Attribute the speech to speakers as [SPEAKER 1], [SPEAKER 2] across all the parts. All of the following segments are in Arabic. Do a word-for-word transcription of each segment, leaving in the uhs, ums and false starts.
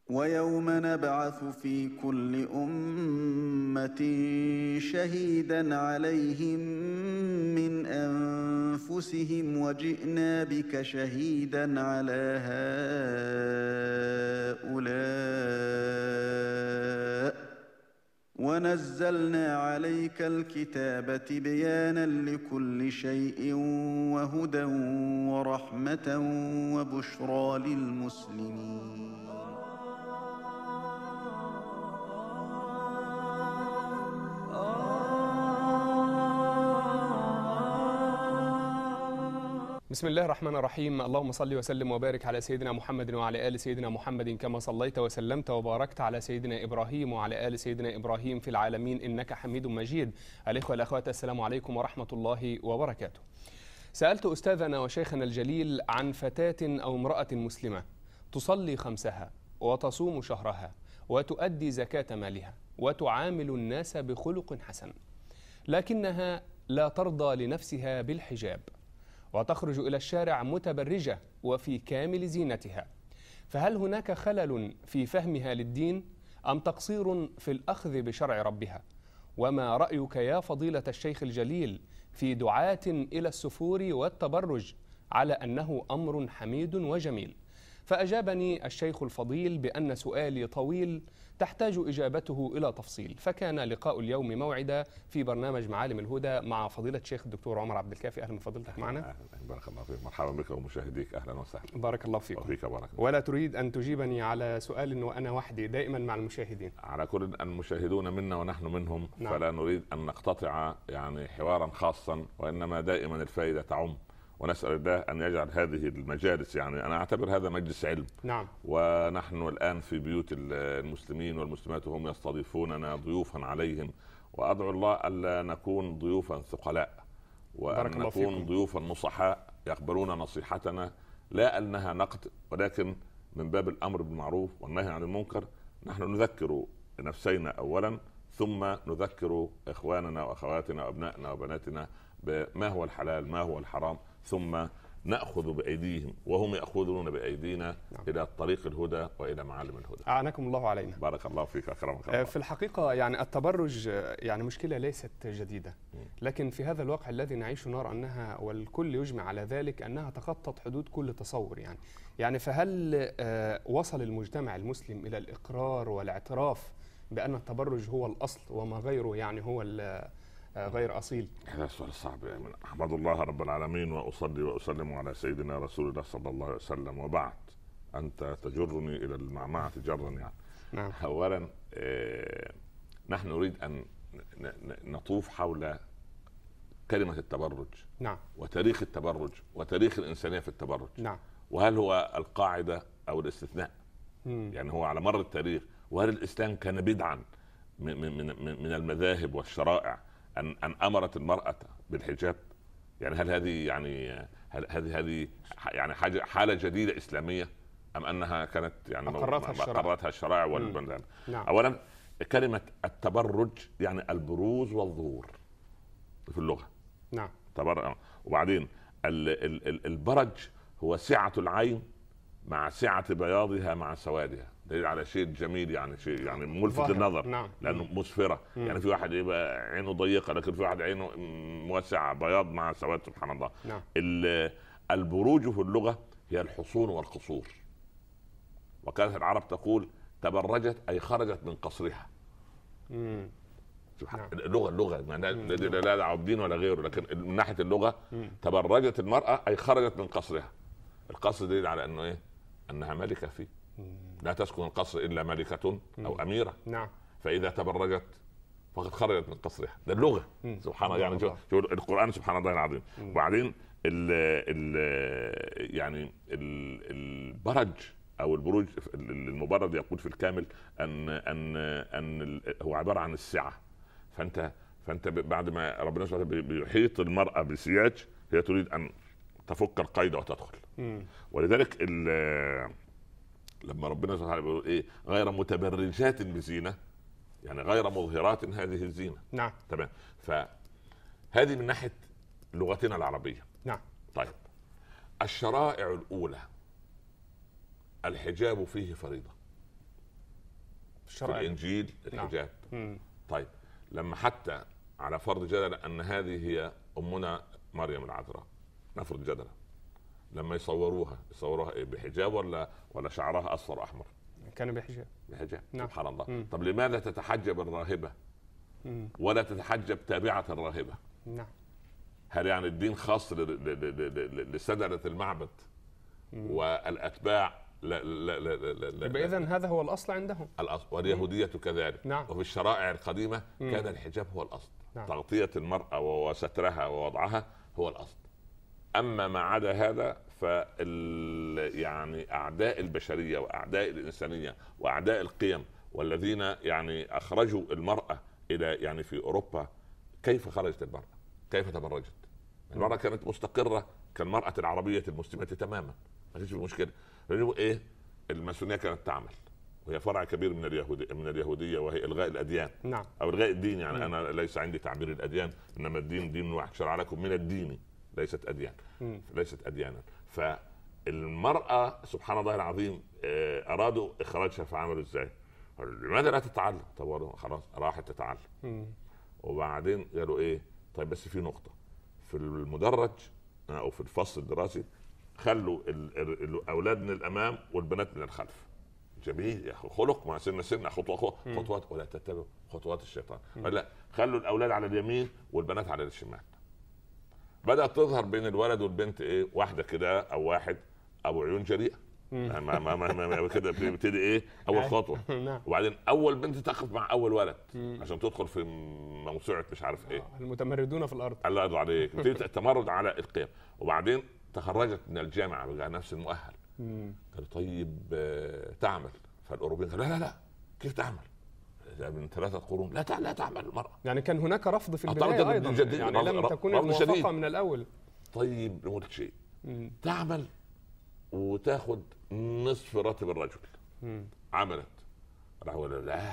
[SPEAKER 1] ويوم نبعث في كل أمة شهيدا عليهم من أنفسهم وجئنا بك شهيدا على هؤلاء ونزلنا عليك الكتاب تبيانا لكل شيء وهدى ورحمة وبشرى للمسلمين.
[SPEAKER 2] بسم الله الرحمن الرحيم. اللهم صل وسلم وبارك على سيدنا محمد وعلى آل سيدنا محمد كما صليت وسلمت وباركت على سيدنا إبراهيم وعلى آل سيدنا إبراهيم في العالمين إنك حميد مجيد. الإخوة والأخوات، السلام عليكم ورحمة الله وبركاته. سألت أستاذنا وشيخنا الجليل عن فتاة أو امرأة مسلمة تصلي خمسها وتصوم شهرها وتؤدي زكاة مالها وتعامل الناس بخلق حسن، لكنها لا ترضى لنفسها بالحجاب وتخرج إلى الشارع متبرجة وفي كامل زينتها، فهل هناك خلل في فهمها للدين أم تقصير في الأخذ بشرع ربها؟ وما رأيك يا فضيلة الشيخ الجليل في دعاة إلى السفور والتبرج على أنه أمر حميد وجميل؟ فأجابني الشيخ الفضيل بأن سؤالي طويل تحتاج إجابته إلى تفصيل، فكان لقاء اليوم موعدا في برنامج معالم الهدى مع فضيلة الشيخ الدكتور عمر عبد الكافي. أهلا بفضيلتك معنا.
[SPEAKER 3] بارك الله فيك، مرحبا بك ومشاهديك، أهلا وسهلا.
[SPEAKER 2] بارك الله فيك.
[SPEAKER 3] وفيك بارك.
[SPEAKER 2] ولا تريد أن تجيبني على سؤال وأنا وحدي، دائما مع المشاهدين.
[SPEAKER 3] على كل المشاهدون منا ونحن منهم. نعم. فلا نريد أن نقتطع يعني حوارا خاصا، وإنما دائما الفائدة تعم، ونسأل الله أن يجعل هذه المجالس، يعني أنا أعتبر هذا مجلس علم.
[SPEAKER 2] نعم.
[SPEAKER 3] ونحن الآن في بيوت المسلمين والمسلمات وهم يستضيفوننا ضيوفا عليهم، وأدعو الله ألا نكون ضيوفا ثقلاء، وأن نكون ضيوفا نصحاء يقبلون نصيحتنا، لا أنها نقد، ولكن من باب الأمر بالمعروف والنهي عن المنكر. نحن نذكر نفسينا أولا، ثم نذكر إخواننا وأخواتنا وأبنائنا وبناتنا بما هو الحلال ما هو الحرام، ثم نأخذ بأيديهم وهم يأخذون بأيدينا. نعم. إلى طريق الهدى وإلى معالم الهدى.
[SPEAKER 2] أعناكم الله علينا.
[SPEAKER 3] بارك الله فيك، أكرمك الله.
[SPEAKER 2] في الحقيقة يعني التبرج يعني مشكلة ليست جديدة، لكن في هذا الواقع الذي نعيش نرى أنها، والكل يجمع على ذلك، أنها تخطت حدود كل تصور. يعني يعني فهل وصل المجتمع المسلم إلى الإقرار والاعتراف بأن التبرج هو الأصل وما غيره يعني هو غير أصيل؟
[SPEAKER 3] هذا السؤال صعب. يعني أحمد الله رب العالمين وأصلي وأسلم على سيدنا رسول الله صلى الله عليه وسلم، وبعد. أنت تجرني إلى المعمعة جرا يعني. نعم. أولا آه نحن نريد أن نطوف حول كلمة التبرج. نعم. وتاريخ التبرج وتاريخ الإنسانية في التبرج. نعم. وهل هو القاعدة أو الاستثناء؟ مم. يعني هو على مر التاريخ، وهل الإسلام كان بدعا من, من, من, من المذاهب والشرائع أن أن أمرت المرأة بالحجاب؟ يعني هل هذه يعني هل هذه هذه يعني حاجة حالة جديدة إسلامية، أم أنها كانت يعني
[SPEAKER 2] أقرتها الشرائع؟
[SPEAKER 3] أقرتها الشرائع والبلدان. نعم. أولا كلمة التبرج يعني البروز والظهور في اللغة. نعم. تبرج. وبعدين البرج هو سعة العين مع سعة بياضها مع سوادها، دليل على شيء جميل، يعني شيء يعني ملفت للنظر. نعم. لانه مسفره. مم. يعني في واحد يبقى عينه ضيقه، لكن في واحد عينه موسعه، بياض مع سواد، سبحان الله. نعم. البروج في اللغه هي الحصون والقصور، وكانت العرب تقول تبرجت اي خرجت من قصرها. امم سبحان. نعم. اللغه اللغه لا دعوه بدين ولا غيره، لكن من ناحيه اللغه مم. تبرجت المراه اي خرجت من قصرها. القصر دليل على انه ايه؟ انها ملكه فيه. لا تسكن القصر الا ملكه او اميره. نعم. فاذا تبرجت فقد خرجت من قصرها. ده اللغه. سبحان الله. يعني شوف القران سبحان الله العظيم. وبعدين ال ال يعني ال البرج او البروج المبرد يقول في الكامل ان ان ان هو عباره عن السعه. فانت فانت بعد ما ربنا سبحانه بيحيط المراه بسياج، هي تريد ان تفك القيد وتدخل. مم. ولذلك لما ربنا سبحانه بيقول ايه؟ غير متبرجات بزينه، يعني غير مظهرات هذه الزينه. نعم. تمام. فهذه من ناحيه لغتنا العربيه. نعم. طيب، الشرائع الاولى الحجاب فيه فريضه. في الانجيل الحجاب. نعم. طيب لما حتى على فرض جدل ان هذه هي امنا مريم العذراء، نفرض جدلا، لما يصوروها يصوروها ايه؟ بحجاب ولا ولا شعرها اصفر احمر؟
[SPEAKER 2] كان بحجاب.
[SPEAKER 3] بحجاب. نعم. سبحان الله. مم. طب لماذا تتحجب الراهبه مم. ولا تتحجب تابعه الراهبه؟
[SPEAKER 2] نعم.
[SPEAKER 3] هل يعني الدين خاص لسدرة المعبد مم. والاتباع؟ لا لا لا لا لا
[SPEAKER 2] يبقى اذن هذا هو الاصل عندهم.
[SPEAKER 3] الاصل. واليهوديه كذلك. نعم. وفي الشرائع القديمه مم. كان الحجاب هو الاصل. نعم. تغطيه المراه وسترها ووضعها هو الاصل. اما ما عدا هذا فال يعني اعداء البشريه واعداء الانسانيه واعداء القيم والذين يعني اخرجوا المراه الى يعني في اوروبا. كيف خرجت المراه؟ كيف تبرجت؟ المراه كانت مستقره كالمراه العربيه المسلمه تماما، ما فيش مشكله. ايه؟ الماسونيه كانت تعمل، وهي فرع كبير من اليهوديه من اليهوديه وهي الغاء الاديان. نعم. او الغاء الدين، يعني م. انا ليس عندي تعبير الاديان، انما الدين دين واحد شرع لكم من الدين، ليست اديان. م. ليست اديانا. فالمراه سبحان الله العظيم ارادوا اخراجها، فعملوا ازاي؟ لماذا لا تتعلم؟ طب خلاص راحت تتعلم. م. وبعدين قالوا ايه؟ طيب بس في نقطه في المدرج او في الفصل الدراسي، خلوا الاولاد من الامام والبنات من الخلف. جميل يا اخي، خلق مع سن سن خطوه خطوات، ولا تتبعوا خطوات الشيطان. لا، خلوا الاولاد على اليمين والبنات على الشمال. بدات تظهر بين الولد والبنت ايه؟ واحده كده او واحد ابو عيون جريئه. ما ما ما, ما, ما كده بتبتدي ايه؟ اول خطوه. وبعدين اول بنت تقف مع اول ولد عشان تدخل في موسوعه مش عارف ايه،
[SPEAKER 2] المتمردون في الارض.
[SPEAKER 3] الله يرضى عليك. التمرد على القيم. وبعدين تخرجت من الجامعه بقى نفس المؤهل. قال طيب آه تعمل. فالاوروبيين قالوا لا لا لا، كيف تعمل؟ من ثلاثه قرون لا لا تعمل المراه.
[SPEAKER 2] يعني كان هناك رفض في البدايه ايضا، يعني لم تكن الموافقه من الاول.
[SPEAKER 3] طيب نقول شيء، تعمل وتاخذ نصف راتب الرجل. مم. عملت. راحوا لا،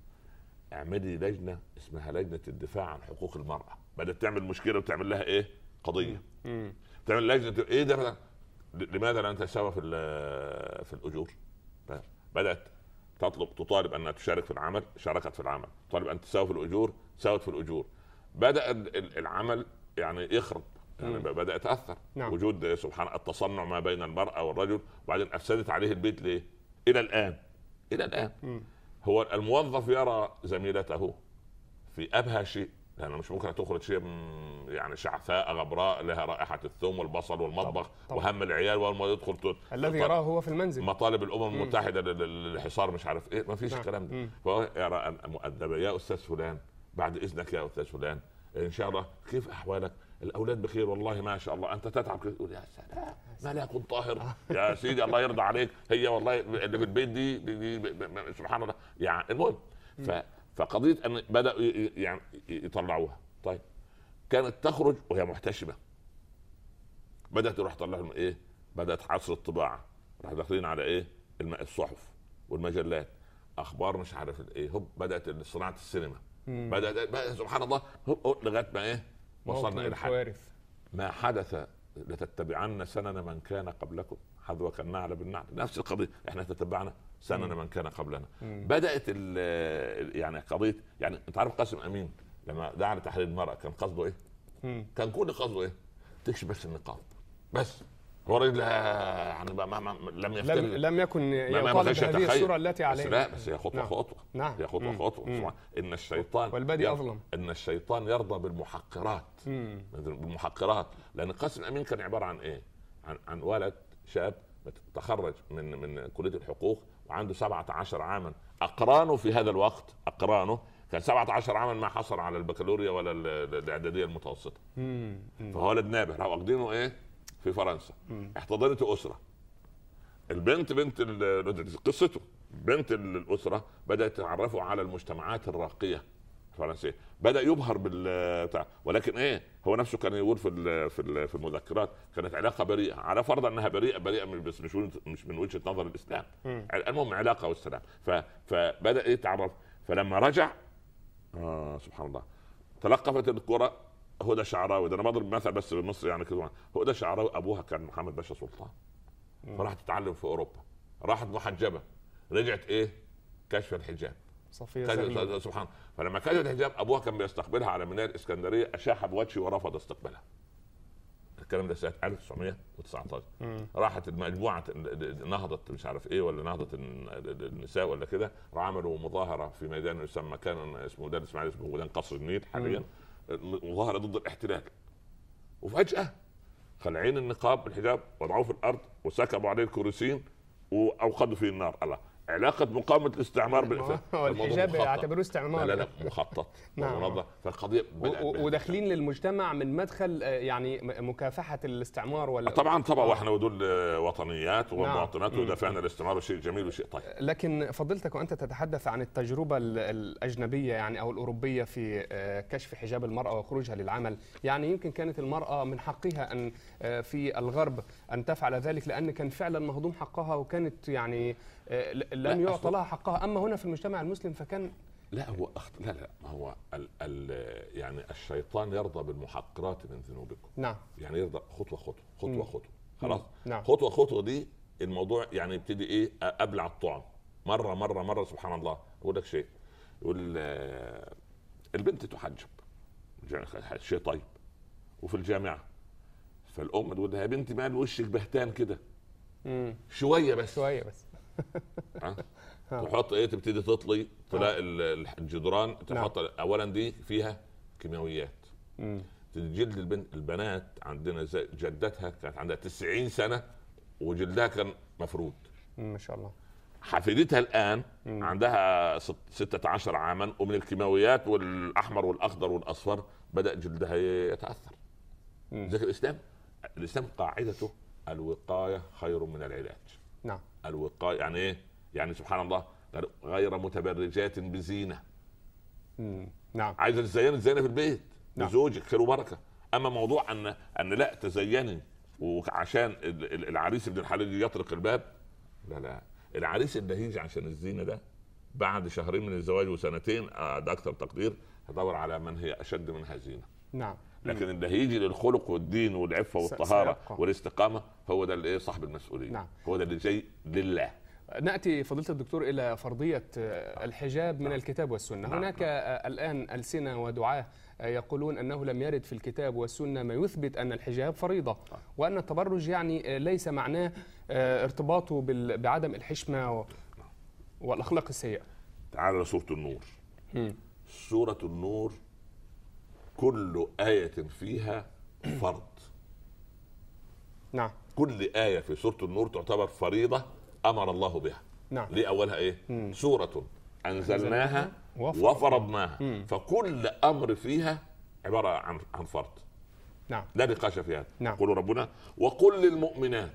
[SPEAKER 3] اعملي لجنه اسمها لجنه الدفاع عن حقوق المراه. بدات تعمل مشكله وتعمل لها ايه؟ قضيه. مم. تعمل لجنه ايه ده؟ لماذا لا نتساوى في في الاجور؟ بدات تطلب تطالب انها تشارك في العمل، شاركت في العمل. تطالب ان تساوي في الاجور، ساوت في الاجور. بدا العمل يعني يخرب، يعني بدا يتاثر. نعم. وجود سبحان التصنع ما بين المراه والرجل. وبعدين افسدت عليه البيت ليه؟ الى الان الى الان م. هو الموظف يرى زميلته في ابهى شيء، لانه مش ممكن تخرج شيء يعني شعثاء غبراء لها رائحه الثوم والبصل والمطبخ طبعا. وهم العيال وما يدخل
[SPEAKER 2] الذي يراه هو في المنزل.
[SPEAKER 3] مطالب الامم المتحده للحصار مش عارف ايه، ما فيش الكلام ده. فهو يرى مؤدبه، يا استاذ فلان بعد اذنك يا استاذ فلان ان شاء الله كيف احوالك؟ الاولاد بخير والله ما شاء الله. انت تتعب كده، تقول يا سلام ما لا يكون طاهر يا سيدي الله يرضى عليك. هي والله اللي في البيت دي, دي, دي, دي سبحان الله. يعني المهم ف فقضيه ان بداوا يعني يطلعوها. طيب كانت تخرج وهي محتشمه، بدات تروح تطلع لهم ايه؟ بدات عصر الطباعه، راح داخلين على ايه؟ الصحف والمجلات، اخبار مش عارف ايه. هوب بدات صناعه السينما. مم. بدات سبحان الله هوب لغايه ما ايه؟ وصلنا الى حد ما حدث لتتبعن سنن من كان قبلكم حذو كالنعل بالنعل. نفس القضيه، احنا تتبعنا سنن من كان قبلنا. مم. بدات يعني قضيه، يعني انت عارف قاسم امين لما دعا لتحرير المراه كان قصده ايه؟ مم. كان كل قصده ايه؟ تكشف بس النقاب بس. هو رجل يعني ما ما ما لم يفتر
[SPEAKER 2] لم, لم يكن يطالب هذه الصوره التي عليه.
[SPEAKER 3] لا بس هي خطوه نعم. خطوه نعم. هي خطوه خطوه. مم. ان الشيطان
[SPEAKER 2] والبدي اظلم.
[SPEAKER 3] ان الشيطان يرضى بالمحقرات. مم. بالمحقرات. لان قاسم امين كان عباره عن ايه؟ عن عن ولد شاب تخرج من من كليه الحقوق وعنده سبعة عشر عاما. اقرانه في هذا الوقت اقرانه كان سبعة عشر عاما ما حصل على البكالوريا ولا الاعداديه المتوسطه. مم. فهو ولد نابه. راحوا واخدينه ايه؟ في فرنسا. احتضنته اسره. البنت بنت قصته بنت الاسره بدات تعرفه على المجتمعات الراقيه الفرنسيه. بدا يبهر بال ولكن ايه؟ هو نفسه كان يقول في في في المذكرات كانت علاقه بريئه، على فرض انها بريئه بريئه بس مش مش من وجهه نظر الاسلام. المهم علاقه والسلام. فبدا يتعرف. فلما رجع آه سبحان الله تلقفت الكره هدى شعراوي. ده انا بضرب مثل بس بمصر يعني كده. هدى شعراوي ابوها كان محمد باشا سلطان، فراحت تتعلم في اوروبا، راحت محجبه، رجعت ايه؟ كشف الحجاب. صفيه سبحان. فلما كانت الحجاب ابوها كان بيستقبلها على ميناء الاسكندريه، اشاح بوجهه ورفض استقبالها. الكلام ده سنه ألف وتسعمائة وتسعة عشر. راحت المجموعه نهضه مش عارف ايه ولا نهضه النساء ولا كده، عملوا مظاهره في ميدان يسمى كان اسمه ميدان اسماعيل اسمه ميدان قصر النيل حاليا، مظاهره ضد الاحتلال. وفجاه خلعين النقاب بالحجاب وضعوه في الارض وسكبوا عليه الكرسيين واوقدوا فيه النار. الله، علاقه مقاومه الاستعمار
[SPEAKER 2] بالفعل. الحجاب يعتبروه استعمار.
[SPEAKER 3] لا لا, لا مخطط ومنظم. فالقضيه
[SPEAKER 2] وداخلين للمجتمع من مدخل يعني مكافحه الاستعمار ولا
[SPEAKER 3] طبعا طبعا. واحنا ودول وطنيات ومواطنات ودافعنا الاستعمار، وشيء جميل وشيء طيب.
[SPEAKER 2] لكن فضيلتك وانت تتحدث عن التجربه الاجنبيه يعني او الاوروبيه في كشف حجاب المراه وخروجها للعمل، يعني يمكن كانت المراه من حقها ان في الغرب ان تفعل ذلك لان كان فعلا مهضوم حقها وكانت يعني لم يعطى لها حقها. اما هنا في المجتمع المسلم فكان
[SPEAKER 3] لا هو أخت... لا لا هو ال... ال... يعني الشيطان يرضى بالمحقرات من ذنوبكم.
[SPEAKER 2] نعم.
[SPEAKER 3] يعني يرضى خطوه خطوه خطوه خطوه خلاص.
[SPEAKER 2] نعم.
[SPEAKER 3] خطوه خطوه دي الموضوع يعني يبتدي ايه ابلع الطعم مره مره مره. سبحان الله. اقول لك شيء، يقول البنت تحجب شيء طيب وفي الجامعه، فالام تقول لها يا بنتي مال وشك بهتان كده شويه بس
[SPEAKER 2] شويه بس
[SPEAKER 3] ها تحط ايه تبتدي تطلي تلاقي الجدران تحط اولا دي فيها كيماويات. جلد البنت البنات عندنا زي جدتها كانت عندها تسعين سنه وجلدها كان مفرود
[SPEAKER 2] ما شاء الله.
[SPEAKER 3] حفيدتها الان مم. عندها ستة عشر عاما ومن الكيماويات والاحمر والاخضر والاصفر بدا جلدها يتاثر. ذلك الاسلام الاسلام قاعدته الوقايه خير من العلاج.
[SPEAKER 2] نعم.
[SPEAKER 3] الوقايه يعني ايه؟ يعني سبحان الله غير متبرجات بزينه.
[SPEAKER 2] مم. نعم.
[SPEAKER 3] عايزه تزيني تزيني في البيت لزوجك خير وبركه. اما موضوع ان ان لا تزيني وعشان العريس ابن الحلال يطرق الباب، لا لا العريس اللي هيجي عشان الزينه ده بعد شهرين من الزواج وسنتين ده اكثر تقدير هدور على من هي اشد منها زينه.
[SPEAKER 2] نعم.
[SPEAKER 3] لكن اللي هيجي للخلق والدين والعفه والطهاره والاستقامه هو ده اللي ايه صاحب المسؤوليه.
[SPEAKER 2] نعم.
[SPEAKER 3] هو ده اللي جاي لله.
[SPEAKER 2] نأتي فضيلة الدكتور إلى فرضية الحجاب من الكتاب والسنة. نعم. هناك نعم. الآن ألسنة ودعاة يقولون أنه لم يرد في الكتاب والسنة ما يثبت أن الحجاب فريضة، وأن التبرج يعني ليس معناه ارتباطه بعدم الحشمة والأخلاق السيئة.
[SPEAKER 3] تعال لسورة النور. م. سورة النور كل آية فيها فرض.
[SPEAKER 2] نعم.
[SPEAKER 3] كل آية في سورة النور تعتبر فريضة أمر الله بها.
[SPEAKER 2] نعم.
[SPEAKER 3] ليه أولها إيه؟ مم. سورة أنزلناها وفرضناها. مم. فكل أمر فيها عبارة عن عن فرض.
[SPEAKER 2] نعم.
[SPEAKER 3] لا نقاش فيها.
[SPEAKER 2] نعم.
[SPEAKER 3] يقول ربنا وقل للمؤمنات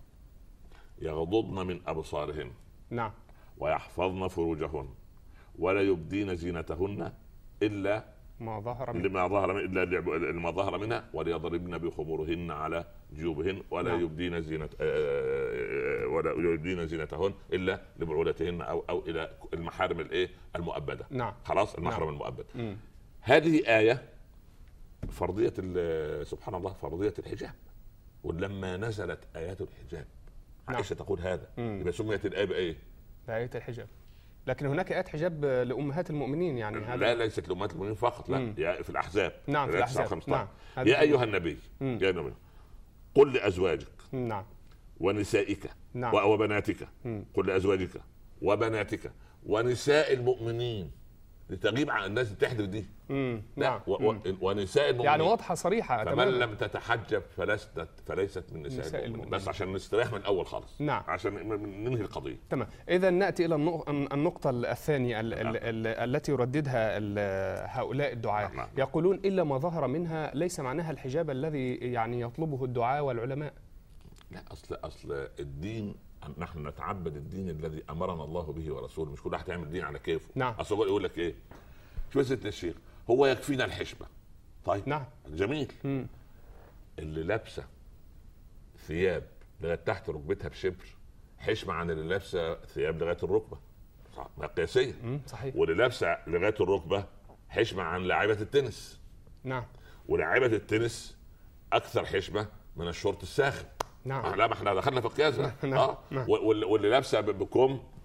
[SPEAKER 3] يغضضن من أبصارهن.
[SPEAKER 2] نعم.
[SPEAKER 3] ويحفظن فروجهن ولا يبدين زينتهن إلا
[SPEAKER 2] ما ظهر منها
[SPEAKER 3] لما ظهر من إلا لما ظهر منها وليضربن بخمورهن على جيوبهن ولا نعم. يبدين زينة ولا يبدين زينتهن إلا لبعولتهن أو أو إلى المحارم الإيه المؤبدة.
[SPEAKER 2] نعم.
[SPEAKER 3] خلاص المحرم
[SPEAKER 2] نعم.
[SPEAKER 3] المؤبد.
[SPEAKER 2] مم.
[SPEAKER 3] هذه آية فرضية سبحان الله فرضية الحجاب. ولما نزلت آيات الحجاب عائشة نعم. تقول هذا يبقى سميت الآية بإيه؟
[SPEAKER 2] آية الحجاب. لكن هناك آيات حجاب لأمهات المؤمنين يعني
[SPEAKER 3] هذا لا ليست لأمهات المؤمنين فقط لا مم. في الأحزاب.
[SPEAKER 2] نعم في الأحزاب. نعم.
[SPEAKER 3] يا أيها النبي مم. يا نبي قل لأزواجك
[SPEAKER 2] نعم
[SPEAKER 3] ونسائك
[SPEAKER 2] نعم.
[SPEAKER 3] وبناتك مم. قل لأزواجك وبناتك ونساء المؤمنين لتغيب عن الناس تحذف دي.
[SPEAKER 2] امم
[SPEAKER 3] نعم. و... و... ونساء المؤمنين
[SPEAKER 2] يعني واضحه صريحه.
[SPEAKER 3] فمن تمام. لم تتحجب فلست فليست من نساء, نساء المؤمنين. المؤمنين. بس عشان نستريح من الاول خالص.
[SPEAKER 2] نعم.
[SPEAKER 3] عشان ننهي القضيه.
[SPEAKER 2] تمام. اذا ناتي الى النقطه الثانيه ال... نعم. ال... ال... التي يرددها ال... هؤلاء الدعاة. نعم. يقولون الا ما ظهر منها ليس معناها الحجاب الذي يعني يطلبه الدعاة والعلماء.
[SPEAKER 3] لا اصل اصل الدين نحن نتعبد الدين الذي امرنا الله به ورسوله، مش كل واحد يعمل دين على كيفه.
[SPEAKER 2] نعم.
[SPEAKER 3] اصل يقول لك ايه شو ست الشيخ هو يكفينا الحشمه. طيب
[SPEAKER 2] نعم
[SPEAKER 3] جميل.
[SPEAKER 2] مم.
[SPEAKER 3] اللي لابسه ثياب لغايه تحت ركبتها بشبر حشمه عن اللي لابسه ثياب لغايه الركبه قياسيه.
[SPEAKER 2] صحيح.
[SPEAKER 3] واللي لابسه لغايه الركبه حشمه عن لاعبه التنس.
[SPEAKER 2] نعم.
[SPEAKER 3] ولاعبه التنس اكثر حشمه من الشورت الساخن.
[SPEAKER 2] نعم.
[SPEAKER 3] لا ما احنا دخلنا في القياس.
[SPEAKER 2] نعم.
[SPEAKER 3] اه نعم. واللي لابسه بكم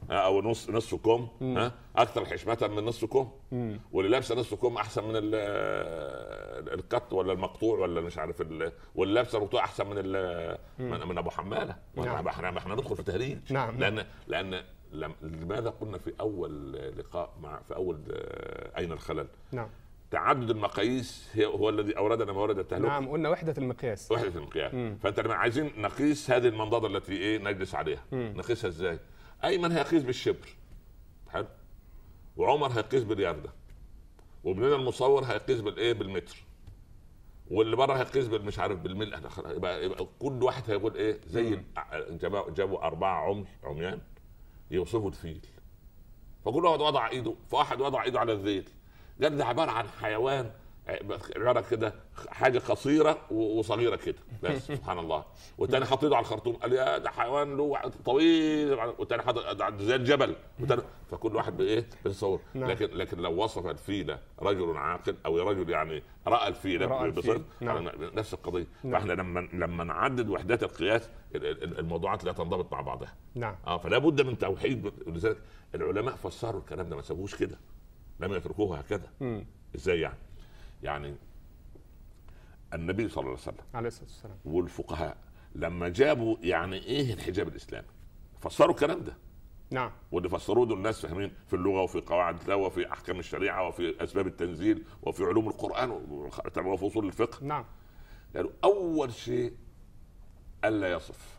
[SPEAKER 3] او نص نص كم ها اكثر حشمه من نص كم، واللي لابسه نص كم احسن من القط ولا المقطوع ولا مش عارف، واللي لابسه المقطوع احسن من من, من ابو حماله. نعم. احنا احنا ندخل في تهريج.
[SPEAKER 2] نعم.
[SPEAKER 3] لان لان لماذا قلنا في اول لقاء مع في اول اين الخلل؟
[SPEAKER 2] نعم.
[SPEAKER 3] تعدد المقاييس هو الذي اوردنا موارد التهلكه.
[SPEAKER 2] نعم، قلنا وحده المقياس.
[SPEAKER 3] وحده المقياس. مم. فانت لما عايزين نقيس هذه المنضده التي ايه نجلس عليها، مم. نقيسها ازاي؟ ايمن هيقيس بالشبر، حلو، وعمر هيقيس بالياردة، وابننا المصور هيقيس بالايه بالمتر، واللي بره هيقيس بالمش عارف بالملء. يبقى, يبقى كل واحد هيقول ايه زي جابوا جابوا اربعه عمي عميان يوصفوا الفيل، فكل واحد وضع ايده، فواحد وضع ايده على الذيل، قال ده عباره عن حيوان عباره كده حاجه قصيره وصغيره كده بس سبحان الله. والتاني حاط ايده على الخرطوم قال يا ده حيوان له طويل، والتاني حاط زي الجبل، فكل واحد بايه بيتصور. لكن لكن لو وصف الفيله رجل عاقل او رجل يعني راى الفيله بصدق نفس القضيه. فاحنا لما لما نعدد وحدات القياس الموضوعات لا تنضبط مع بعضها.
[SPEAKER 2] نعم.
[SPEAKER 3] اه فلا بد من توحيد. ولذلك العلماء فسروا الكلام ده، ما سابوش كده، لم يتركوه هكذا. م. ازاي يعني؟ يعني النبي صلى الله عليه وسلم
[SPEAKER 2] عليه الصلاه والسلام
[SPEAKER 3] والفقهاء لما جابوا يعني ايه الحجاب الاسلامي فسروا الكلام ده.
[SPEAKER 2] نعم.
[SPEAKER 3] واللي فسروه دول الناس فاهمين في اللغه وفي قواعد اللغه وفي احكام الشريعه وفي اسباب التنزيل وفي علوم القران وفي اصول الفقه.
[SPEAKER 2] نعم.
[SPEAKER 3] قالوا اول شيء الا يصف.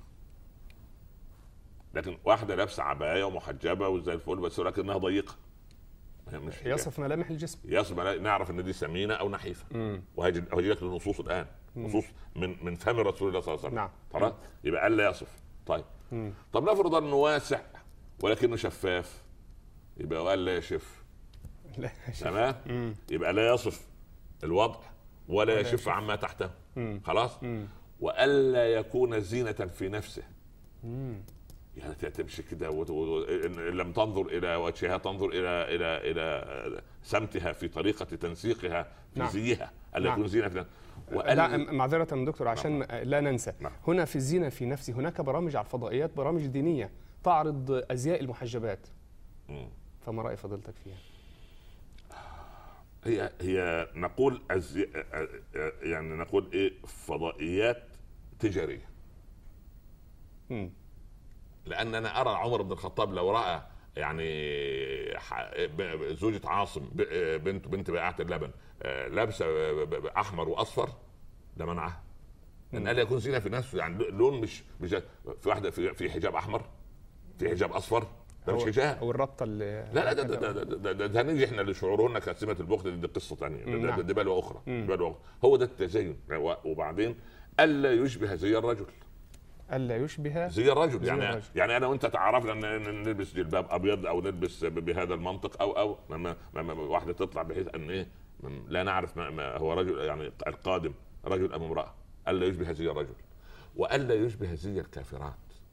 [SPEAKER 3] لكن واحده لابسه عبايه ومحجبه وزي الفل بس لكنها ضيقه،
[SPEAKER 2] مش يصف ملامح الجسم،
[SPEAKER 3] يصف نعرف ان دي سمينه او نحيفه. وهيجي لك النصوص الان، نصوص من من فم رسول الله صلى الله عليه وسلم.
[SPEAKER 2] نعم.
[SPEAKER 3] خلاص يبقى الا يصف. طيب مم. طب نفرض انه واسع ولكنه شفاف، يبقى الا يشف. تمام. يبقى لا يصف الوضع ولا يشف عما تحته. مم. خلاص. مم. والا يكون زينه في نفسه. مم. يعني تمشي كده لم تنظر الى وجهها، تنظر الى الى الى سمتها في طريقه تنسيقها في نعم. زيها الا يكون نعم. زينه في
[SPEAKER 2] وقال... لا معذره دكتور عشان نعم. لا ننسى نعم. هنا في الزينه في نفسه هناك برامج على الفضائيات، برامج دينيه تعرض ازياء المحجبات. م. فما راي فضيلتك فيها؟
[SPEAKER 3] هي هي نقول أزي... يعني نقول ايه فضائيات تجاريه. م. لان انا ارى عمر بن الخطاب لو راى يعني زوجة عاصم بنت بنت بائعة اللبن لابسه احمر واصفر لمنعها، لان قال يكون زينه في نفسه. يعني لون مش مش في واحده في, في حجاب احمر، في حجاب اصفر، ده مش حجاب.
[SPEAKER 2] او الربطه اللي
[SPEAKER 3] لا لا ده ده ده, ده, ده, ده هنيجي احنا لشعورنا كسمه البخل، دي قصه ثانيه، ده, ده بلوى اخرى. بلوى اخرى. هو ده التزين. وبعدين الا يشبه زي الرجل،
[SPEAKER 2] الا يشبه
[SPEAKER 3] زي الرجل. زي يعني الرجل. يعني انا وانت تعرفنا ان نلبس جلباب ابيض او نلبس بهذا المنطق او او ما ما واحده تطلع بحيث ان ايه لا نعرف ما, ما هو رجل يعني القادم رجل ام امراه. الا يشبه زي الرجل والا يشبه زي الكافرات.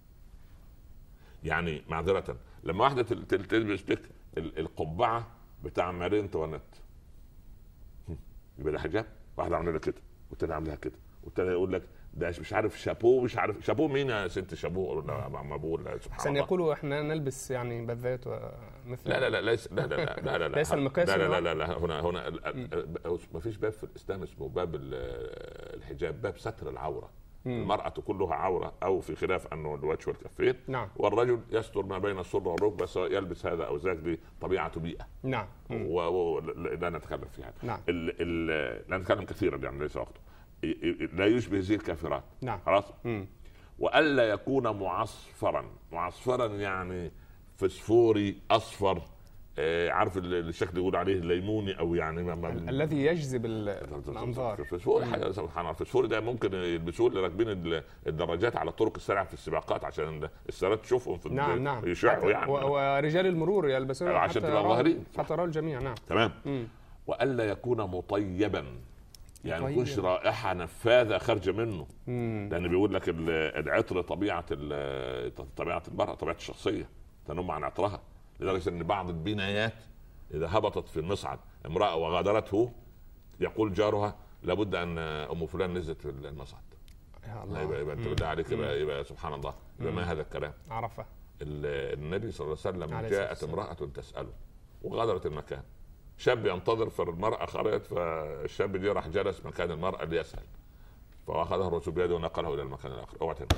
[SPEAKER 3] يعني معذره لما واحده تلبس لك القبعه بتاع ماري انطوانيت يبقى ده حجاب. واحده عامله كده والتانيه عاملها كده والتانيه يقول لك ده مش عارف شابو، مش عارف شابو مين يا ست شابو ولا مبول. سبحان الله.
[SPEAKER 2] عشان يقولوا احنا نلبس يعني بذات ومثل.
[SPEAKER 3] لا لا لا ليس لا لا لا لا لا
[SPEAKER 2] ليس المقياس.
[SPEAKER 3] لا لا لا لا هنا هنا ما فيش باب في الاسلام اسمه باب الحجاب، باب ستر العوره. مم. المرأة كلها عورة أو في خلاف أنه الوجه والكفين.
[SPEAKER 2] نعم.
[SPEAKER 3] والرجل يستر ما بين السرة والركبة سواء يلبس هذا أو ذاك، دي طبيعة بيئة.
[SPEAKER 2] نعم.
[SPEAKER 3] ولا نتكلم فيها.
[SPEAKER 2] نعم.
[SPEAKER 3] ال ال لا نتكلم كثيرا يعني ليس وقته. لا يشبه زي الكافرات.
[SPEAKER 2] نعم.
[SPEAKER 3] خلاص. وألا يكون معصفرا. معصفرا يعني فسفوري أصفر، آه عارف الشكل يقول عليه الليموني او يعني ما ما
[SPEAKER 2] الذي يجذب الانظار.
[SPEAKER 3] الفسفور حاجه سبحان الله. الفسفور ده ممكن يلبسوه اللي راكبين الدراجات على الطرق السريعه في السباقات عشان السيارات تشوفهم في
[SPEAKER 2] نعم نعم
[SPEAKER 3] يشعوا يعني.
[SPEAKER 2] ورجال المرور يلبسون
[SPEAKER 3] عشان تبقى ظاهرين
[SPEAKER 2] حتى يروا الجميع. نعم
[SPEAKER 3] تمام. مم. والا يكون مطيبا، يعني ما يكونش رائحه نفاذه خارجه منه. مم. لان بيقول لك العطر طبيعه طبيعه المراه، طبيعه الشخصيه تنم عن عطرها، لدرجه ان بعض البنايات اذا هبطت في المصعد امراه وغادرته يقول جارها لابد ان ام فلان نزلت في المصعد.
[SPEAKER 2] يا الله.
[SPEAKER 3] يبقى, يبقى انت بالله عليك يبقى, يبقى سبحان الله. يبقى ما هذا الكلام؟
[SPEAKER 2] عرفه
[SPEAKER 3] النبي صلى الله عليه وسلم جاءت امرأة تسأله وغادرت المكان، شاب ينتظر فالمرأة خرجت، فالشاب دي راح جلس مكان المرأة ليسأل، فأخذه الرسول بيده ونقله إلى المكان الآخر. اوعى تنام.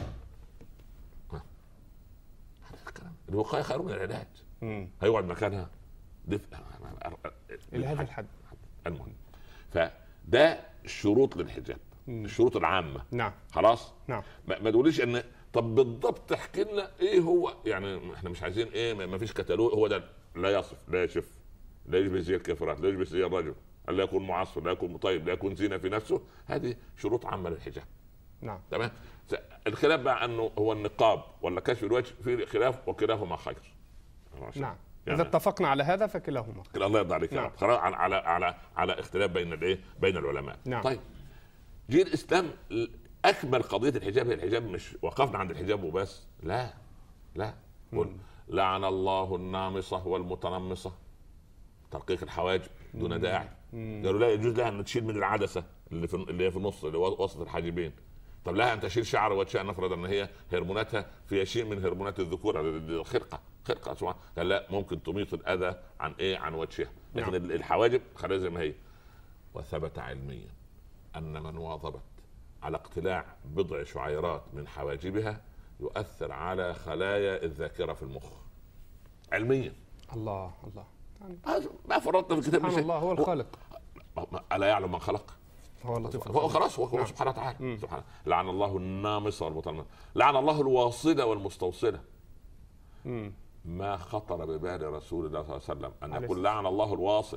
[SPEAKER 3] الوقاية خير من العلاج. هيقعد مكانها دفء
[SPEAKER 2] إلى هذا الحد.
[SPEAKER 3] المهم، فده الشروط للحجاب، مم. الشروط العامة.
[SPEAKER 2] نعم.
[SPEAKER 3] خلاص.
[SPEAKER 2] نعم.
[SPEAKER 3] ما تقوليش ان طب بالضبط احكي لنا ايه هو، يعني احنا مش عايزين ايه، ما فيش كتالوج، هو ده لا يصف لا يشف لا يشبه زي الكفرات لا يشبه زي الرجل، لا يكون معصر لا يكون طيب لا يكون زينة في نفسه. هذه شروط عامة للحجاب.
[SPEAKER 2] نعم.
[SPEAKER 3] تمام. الخلاف بقى انه هو النقاب ولا كشف الوجه، في خلاف وكلاهما خير.
[SPEAKER 2] نعم. يعني اذا اتفقنا على هذا فكلاهما
[SPEAKER 3] خير. الله يرضى عليك. نعم. خلاص على على على على اختلاف بين الايه بين العلماء.
[SPEAKER 2] نعم.
[SPEAKER 3] طيب جه الاسلام اكمل قضيه الحجاب. هي الحجاب مش وقفنا عند الحجاب وبس، لا لا. قل لعن الله النامصه والمتنمصه، ترقيق الحواجب دون داعي. قالوا لا يجوز لها ان تشيل من العدسه اللي في اللي هي في النص اللي وسط الحاجبين. طب لها ان تشيل شعر وجهها، نفرض ان هي هرموناتها فيها شيء من هرمونات الذكوره، الخلقه خلقه سبحان. قال لا، ممكن تميط الاذى عن ايه عن وجهها، لكن نعم. الحواجب خليها زي ما هي. وثبت علميا ان من واظبت على اقتلاع بضع شعيرات من حواجبها يؤثر على خلايا الذاكره في المخ علميا.
[SPEAKER 2] الله الله.
[SPEAKER 3] ما فرطنا في الكتاب.
[SPEAKER 2] سبحان الله، هو الخالق.
[SPEAKER 3] الا يعلم من خلق؟
[SPEAKER 2] هو اللطيف.
[SPEAKER 3] هو خلاص هو نعم. سبحانه وتعالى. سبحانه. لعن الله النامصه والمتنمصه، لعن الله الواصله والمستوصله. مم. ما خطر ببال رسول الله صلى الله عليه وسلم ان يقول لعن الله الواصل.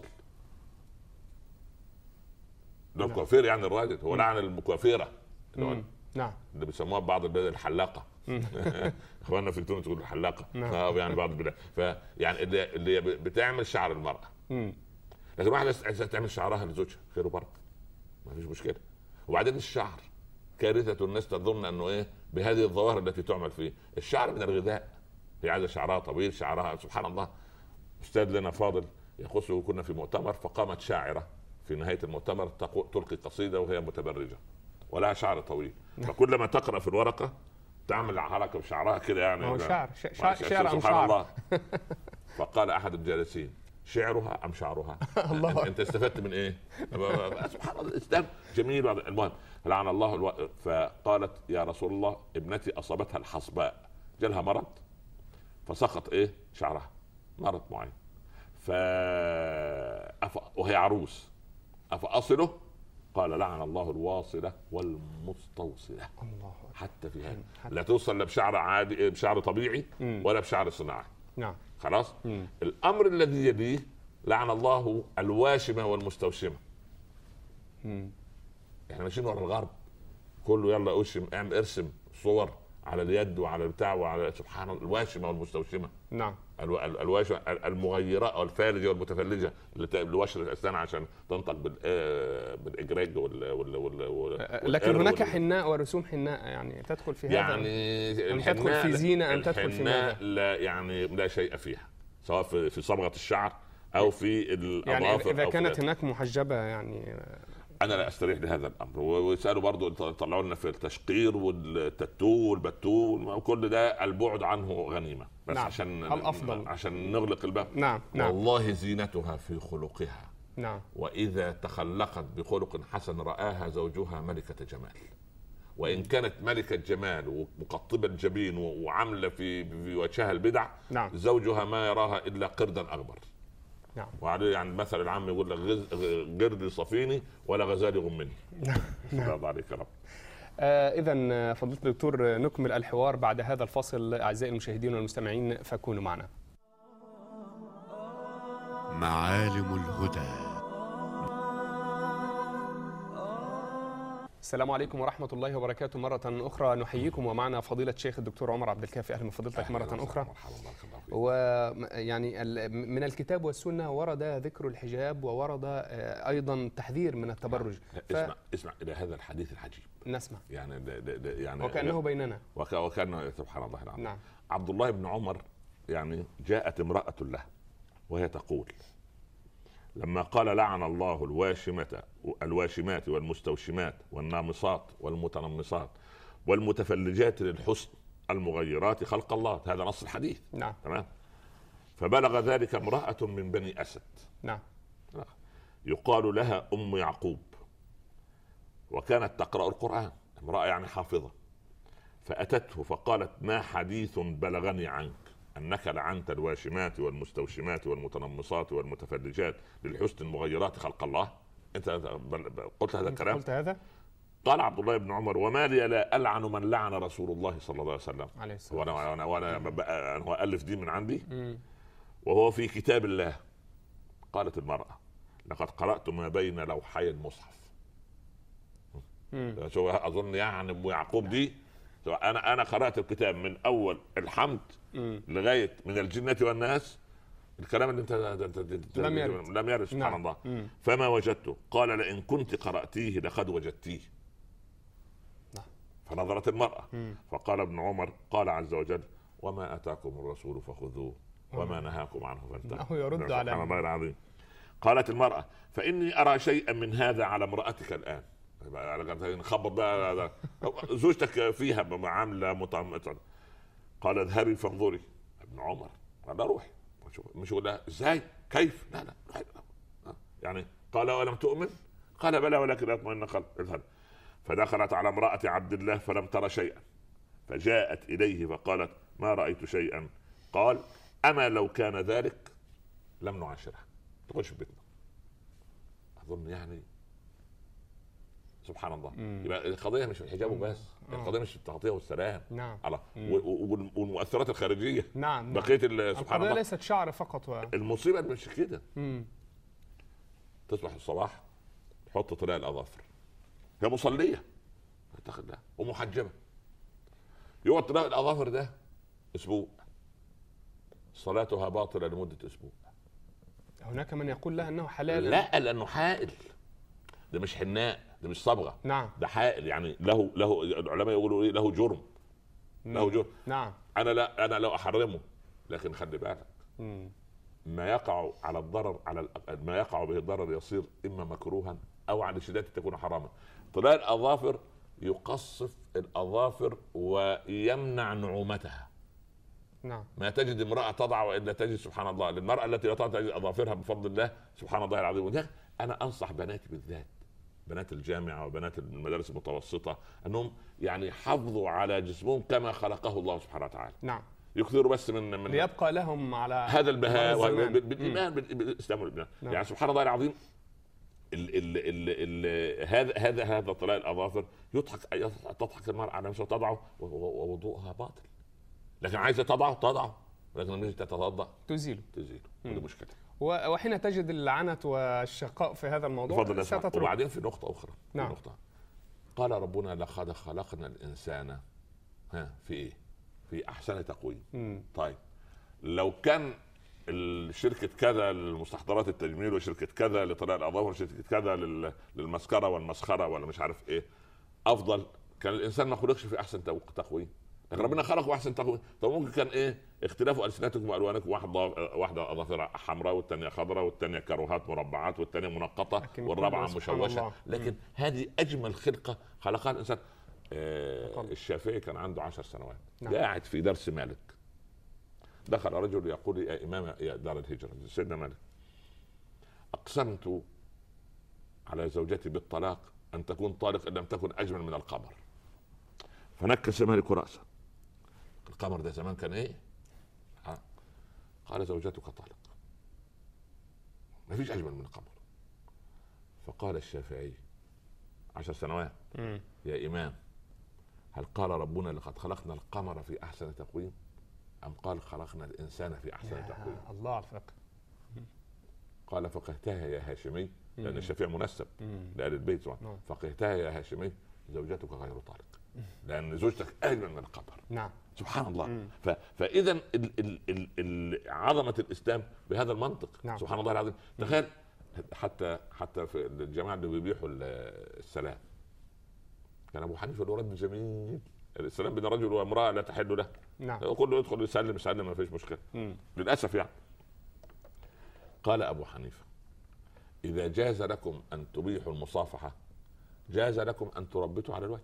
[SPEAKER 3] ده الكوافير يعني الراجل، هو لعن المكوافيره.
[SPEAKER 2] نعم.
[SPEAKER 3] اللي بيسموها بعض البلاد الحلاقه. اخواننا في تونس يقولوا الحلاقه. نعم. يعني بعض البلاد فيعني اللي اللي بتعمل شعر المراه. مم. لكن واحده عايزه تعمل شعرها لزوجها، خير وبركه، ما فيش مشكله. وبعدين الشعر كارثه، الناس تظن انه ايه بهذه الظواهر التي تعمل فيه. الشعر من الغذاء، هي عايزه شعرها طويل، شعرها سبحان الله. استاذ لنا فاضل يقصه، كنا في مؤتمر فقامت شاعره في نهايه المؤتمر تلقي قصيده وهي متبرجه ولها شعر طويل، فكلما تقرا في الورقه تعمل حركه بشعرها كده يعني.
[SPEAKER 2] هو شعر شعر شعر ام شعر الله.
[SPEAKER 3] فقال احد الجالسين: شعرها ام شعرها؟ الله. انت استفدت من ايه؟ سبحان الله، الاسلام جميل. المهم لعن الله الو... فقالت: يا رسول الله ابنتي اصابتها الحصباء، جالها مرض فسقط ايه شعرها، مرض معين، ف أف... وهي عروس، افاصله؟ قال: لعن الله الواصله والمستوصله. الله. حتى في هذا لا توصل لا بشعر عادي بشعر طبيعي ولا بشعر صناعي.
[SPEAKER 2] نعم.
[SPEAKER 3] خلاص. مم. الامر الذي يليه: لعن الله الواشمه والمستوشمه. امم احنا ماشيين ورا الغرب كله، يلا اوشم، اعمل ارسم صور على اليد وعلى البتاع وعلى سبحان الله. الواشمه والمستوشمه. نعم. الو... الواشمه المغيره او الفالجه والمتفلجه اللي بوشر الاسنان عشان تنطق بال بالاجراج وال... وال... وال...
[SPEAKER 2] وال... لكن هناك وال... حناء ورسوم حناء يعني تدخل في هذا،
[SPEAKER 3] يعني
[SPEAKER 2] أم تدخل في زينه ام تدخل في ماذا؟
[SPEAKER 3] لا يعني لا شيء فيها، سواء في, في صبغه الشعر او في الاظافر.
[SPEAKER 2] يعني اذا كانت هناك محجبه يعني
[SPEAKER 3] انا لا استريح لهذا الامر. ويسالوا برضو طلعوا لنا في التشقير والتاتو والبتو وكل ده، البعد عنه غنيمه بس. نعم. عشان
[SPEAKER 2] الافضل
[SPEAKER 3] عشان نغلق الباب.
[SPEAKER 2] نعم. نعم.
[SPEAKER 3] والله زينتها في خلقها.
[SPEAKER 2] نعم.
[SPEAKER 3] واذا تخلقت بخلق حسن راها زوجها ملكه جمال، وان كانت ملكه جمال ومقطبه الجبين وعامله في في وجهها البدع. نعم. زوجها ما يراها الا قردا اكبر. نعم. وعليه يعني المثل العام يقول لك: غز... قردي صفيني ولا غزالي غمني. نعم. الله عليك يا رب.
[SPEAKER 2] آه إذا فضيلة الدكتور نكمل الحوار بعد هذا الفاصل. أعزائي المشاهدين والمستمعين فكونوا معنا.
[SPEAKER 4] معالم الهدى.
[SPEAKER 2] السلام عليكم ورحمة الله وبركاته. مرة أخرى نحييكم، ومعنا فضيلة الشيخ الدكتور عمر عبد الكافي. أهلا بفضيلتك مرة أخرى. ويعني من الكتاب والسنة ورد ذكر الحجاب، وورد أيضا تحذير من التبرج.
[SPEAKER 3] ف... اسمع اسمع إلى هذا الحديث العجيب.
[SPEAKER 2] نسمع.
[SPEAKER 3] يعني ده ده يعني
[SPEAKER 2] وكأنه بيننا.
[SPEAKER 3] وك... وكأنه سبحان الله العظيم.
[SPEAKER 2] نعم.
[SPEAKER 3] عبد الله بن عمر يعني جاءت امرأة له وهي تقول: لما قال لعن الله الواشمة الواشمات والمستوشمات والنامصات والمتنمصات والمتفلجات للحسن المغيرات خلق الله، هذا نص الحديث.
[SPEAKER 2] نعم.
[SPEAKER 3] تمام. فبلغ ذلك امرأة من بني أسد.
[SPEAKER 2] نعم.
[SPEAKER 3] يقال لها أم يعقوب، وكانت تقرأ القرآن، امرأة يعني حافظة. فأتته فقالت: ما حديث بلغني عنك أنك لعنت الواشمات والمستوشمات والمتنمصات والمتفلجات للحسن المغيرات خلق الله. أنت قلت هذا الكلام؟
[SPEAKER 2] قلت هذا؟
[SPEAKER 3] قال عبد الله بن عمر: وما لي لا ألعن من لعن رسول الله صلى الله عليه وسلم.
[SPEAKER 2] عليه الصلاة
[SPEAKER 3] وانا وانا وانا هو ألف دي من عندي
[SPEAKER 2] م. وهو
[SPEAKER 3] في كتاب الله. قالت المرأة: لقد قرأت ما بين لوحي المصحف. شو أظن يعني أبو يعقوب دي، انا انا قرات الكتاب من اول الحمد م. لغايه من الجنه والناس. الكلام اللي انت
[SPEAKER 2] لم يرد
[SPEAKER 3] لم يرد سبحان نعم. الله. م. فما وجدته. قال: لئن كنت قراتيه لقد وجدتيه. نعم. فنظرت المراه م. فقال ابن عمر: قال عز وجل: وما اتاكم الرسول فخذوه وما نهاكم عنه فانتهوا.
[SPEAKER 2] يرد على
[SPEAKER 3] الله العظيم. قالت المراه: فاني ارى شيئا من هذا على امراتك الان. نخبط بقى زوجتك فيها عامله مطعمه. قال: اذهبي فانظري. ابن عمر قال: روحي. مش يقول لها ازاي كيف؟ لا لا يعني. قال: ولم تؤمن؟ قال: بلى ولكن اطمئن قلبي. اذهب. فدخلت على امرأة عبد الله فلم تر شيئا، فجاءت اليه فقالت: ما رأيت شيئا. قال: اما لو كان ذلك لم نعاشرها، تخش بيتنا. اظن يعني سبحان الله. يبقى القضيه مش في الحجاب وبس، القضيه مش في التغطيه والسلام.
[SPEAKER 2] نعم.
[SPEAKER 3] الله. والمؤثرات الخارجيه.
[SPEAKER 2] نعم.
[SPEAKER 3] بقيه سبحان الله
[SPEAKER 2] ليست شعر فقط. و...
[SPEAKER 3] المصيبه مش كده. تصبح الصباح تحط طلاء الاظافر، هي مصليه تاخدها ومحجبه، يقعد طلاء الاظافر ده اسبوع، صلاتها باطله لمده اسبوع.
[SPEAKER 2] هناك من يقول لها انه حلال.
[SPEAKER 3] لا، لانه حائل، ده مش حناء، ده مش صبغه.
[SPEAKER 2] نعم.
[SPEAKER 3] ده حائل، يعني له له العلماء يقولوا ايه؟ له جرم. له جرم.
[SPEAKER 2] نعم.
[SPEAKER 3] انا لا انا لا احرمه، لكن خلي بالك مم. ما يقع على الضرر على ما يقع به الضرر يصير اما مكروها او على شدته تكون حراما. طلاء الاظافر يقصف الاظافر ويمنع نعومتها.
[SPEAKER 2] نعم.
[SPEAKER 3] ما تجد امراه تضع والا تجد سبحان الله. للمراه التي لا تضع اظافرها بفضل الله سبحان الله العظيم. وده انا انصح بناتي بالذات، بنات الجامعه وبنات المدارس المتوسطه، انهم يعني يحافظوا على جسمهم كما خلقه الله سبحانه وتعالى.
[SPEAKER 2] نعم.
[SPEAKER 3] يكثروا بس من, من
[SPEAKER 2] ليبقى لهم على
[SPEAKER 3] هذا البهاء بالايمان بالاسلام والإيمان. نعم. يعني سبحان الله العظيم. ال ال ال ال هذا هذا هذا طلاء الاظافر يضحك تضحك المراه على نفسها تضعه ووضوءها باطل، لكن عايزه تضعه تضعه، لكن لما تتوضا تزيله تزيله ودي مشكله.
[SPEAKER 2] وحين تجد اللعنة والشقاء في هذا الموضوع
[SPEAKER 3] ستترك. وبعدين في نقطة أخرى.
[SPEAKER 2] نعم.
[SPEAKER 3] في نقطة. قال ربنا: لقد خلقنا الإنسان ها في إيه؟ في أحسن تقويم. مم. طيب لو كان الشركة كذا للمستحضرات التجميل وشركة كذا لطلاء الأظافر وشركة كذا للمسكرة والمسخرة ولا مش عارف إيه أفضل، كان الإنسان ما خلقش في أحسن تقويم، لكن ربنا خلقه احسن تقويم. طب ممكن كان ايه اختلاف السنتكم والوانكم، واحده واحده اظافرها حمراء والثانيه خضراء والثانيه كروهات مربعات والثانيه منقطه والرابعه مشوشه، لكن مم. هذه اجمل خلقه خلقها الانسان. آه الشافعي كان عنده عشر سنوات. نعم. قاعد في درس مالك، دخل رجل يقول: يا امام يا دار الهجره سيدنا مالك، اقسمت على زوجتي بالطلاق ان تكون طالق ان لم تكن اجمل من القمر. فنكس مالك راسه. القمر ده زمان كان ايه؟ ها؟ قال: زوجتك طالق، ما فيش اجمل من القمر. فقال الشافعي: عشر سنوات م. يا امام، هل قال ربنا لقد خلقنا القمر في احسن تقويم ام قال خلقنا الانسان في احسن تقويم؟
[SPEAKER 2] الله على الفقه.
[SPEAKER 3] قال: فقهتها يا هاشمي، لان الشافعي منسب لآل البيت. فقهتها يا هاشمي، زوجتك غير طالق، لأن زوجتك أجمل من القمر.
[SPEAKER 2] نعم.
[SPEAKER 3] سبحان الله. ف... فإذا ال... ال... ال... ال... عظمة الإسلام بهذا المنطق. نعم. سبحان الله العظيم. تخيل حتى حتى في الجماعة اللي بيبيحوا السلام، كان أبو حنيفة له رد جميل: السلام بين رجل وامرأة لا تحل له. نعم. كله يدخل يسلم يسلم ما فيش مشكلة. مم. للأسف يعني. قال أبو حنيفة: إذا جاز لكم أن تبيحوا المصافحة جاز لكم أن تربطوا على الوجه.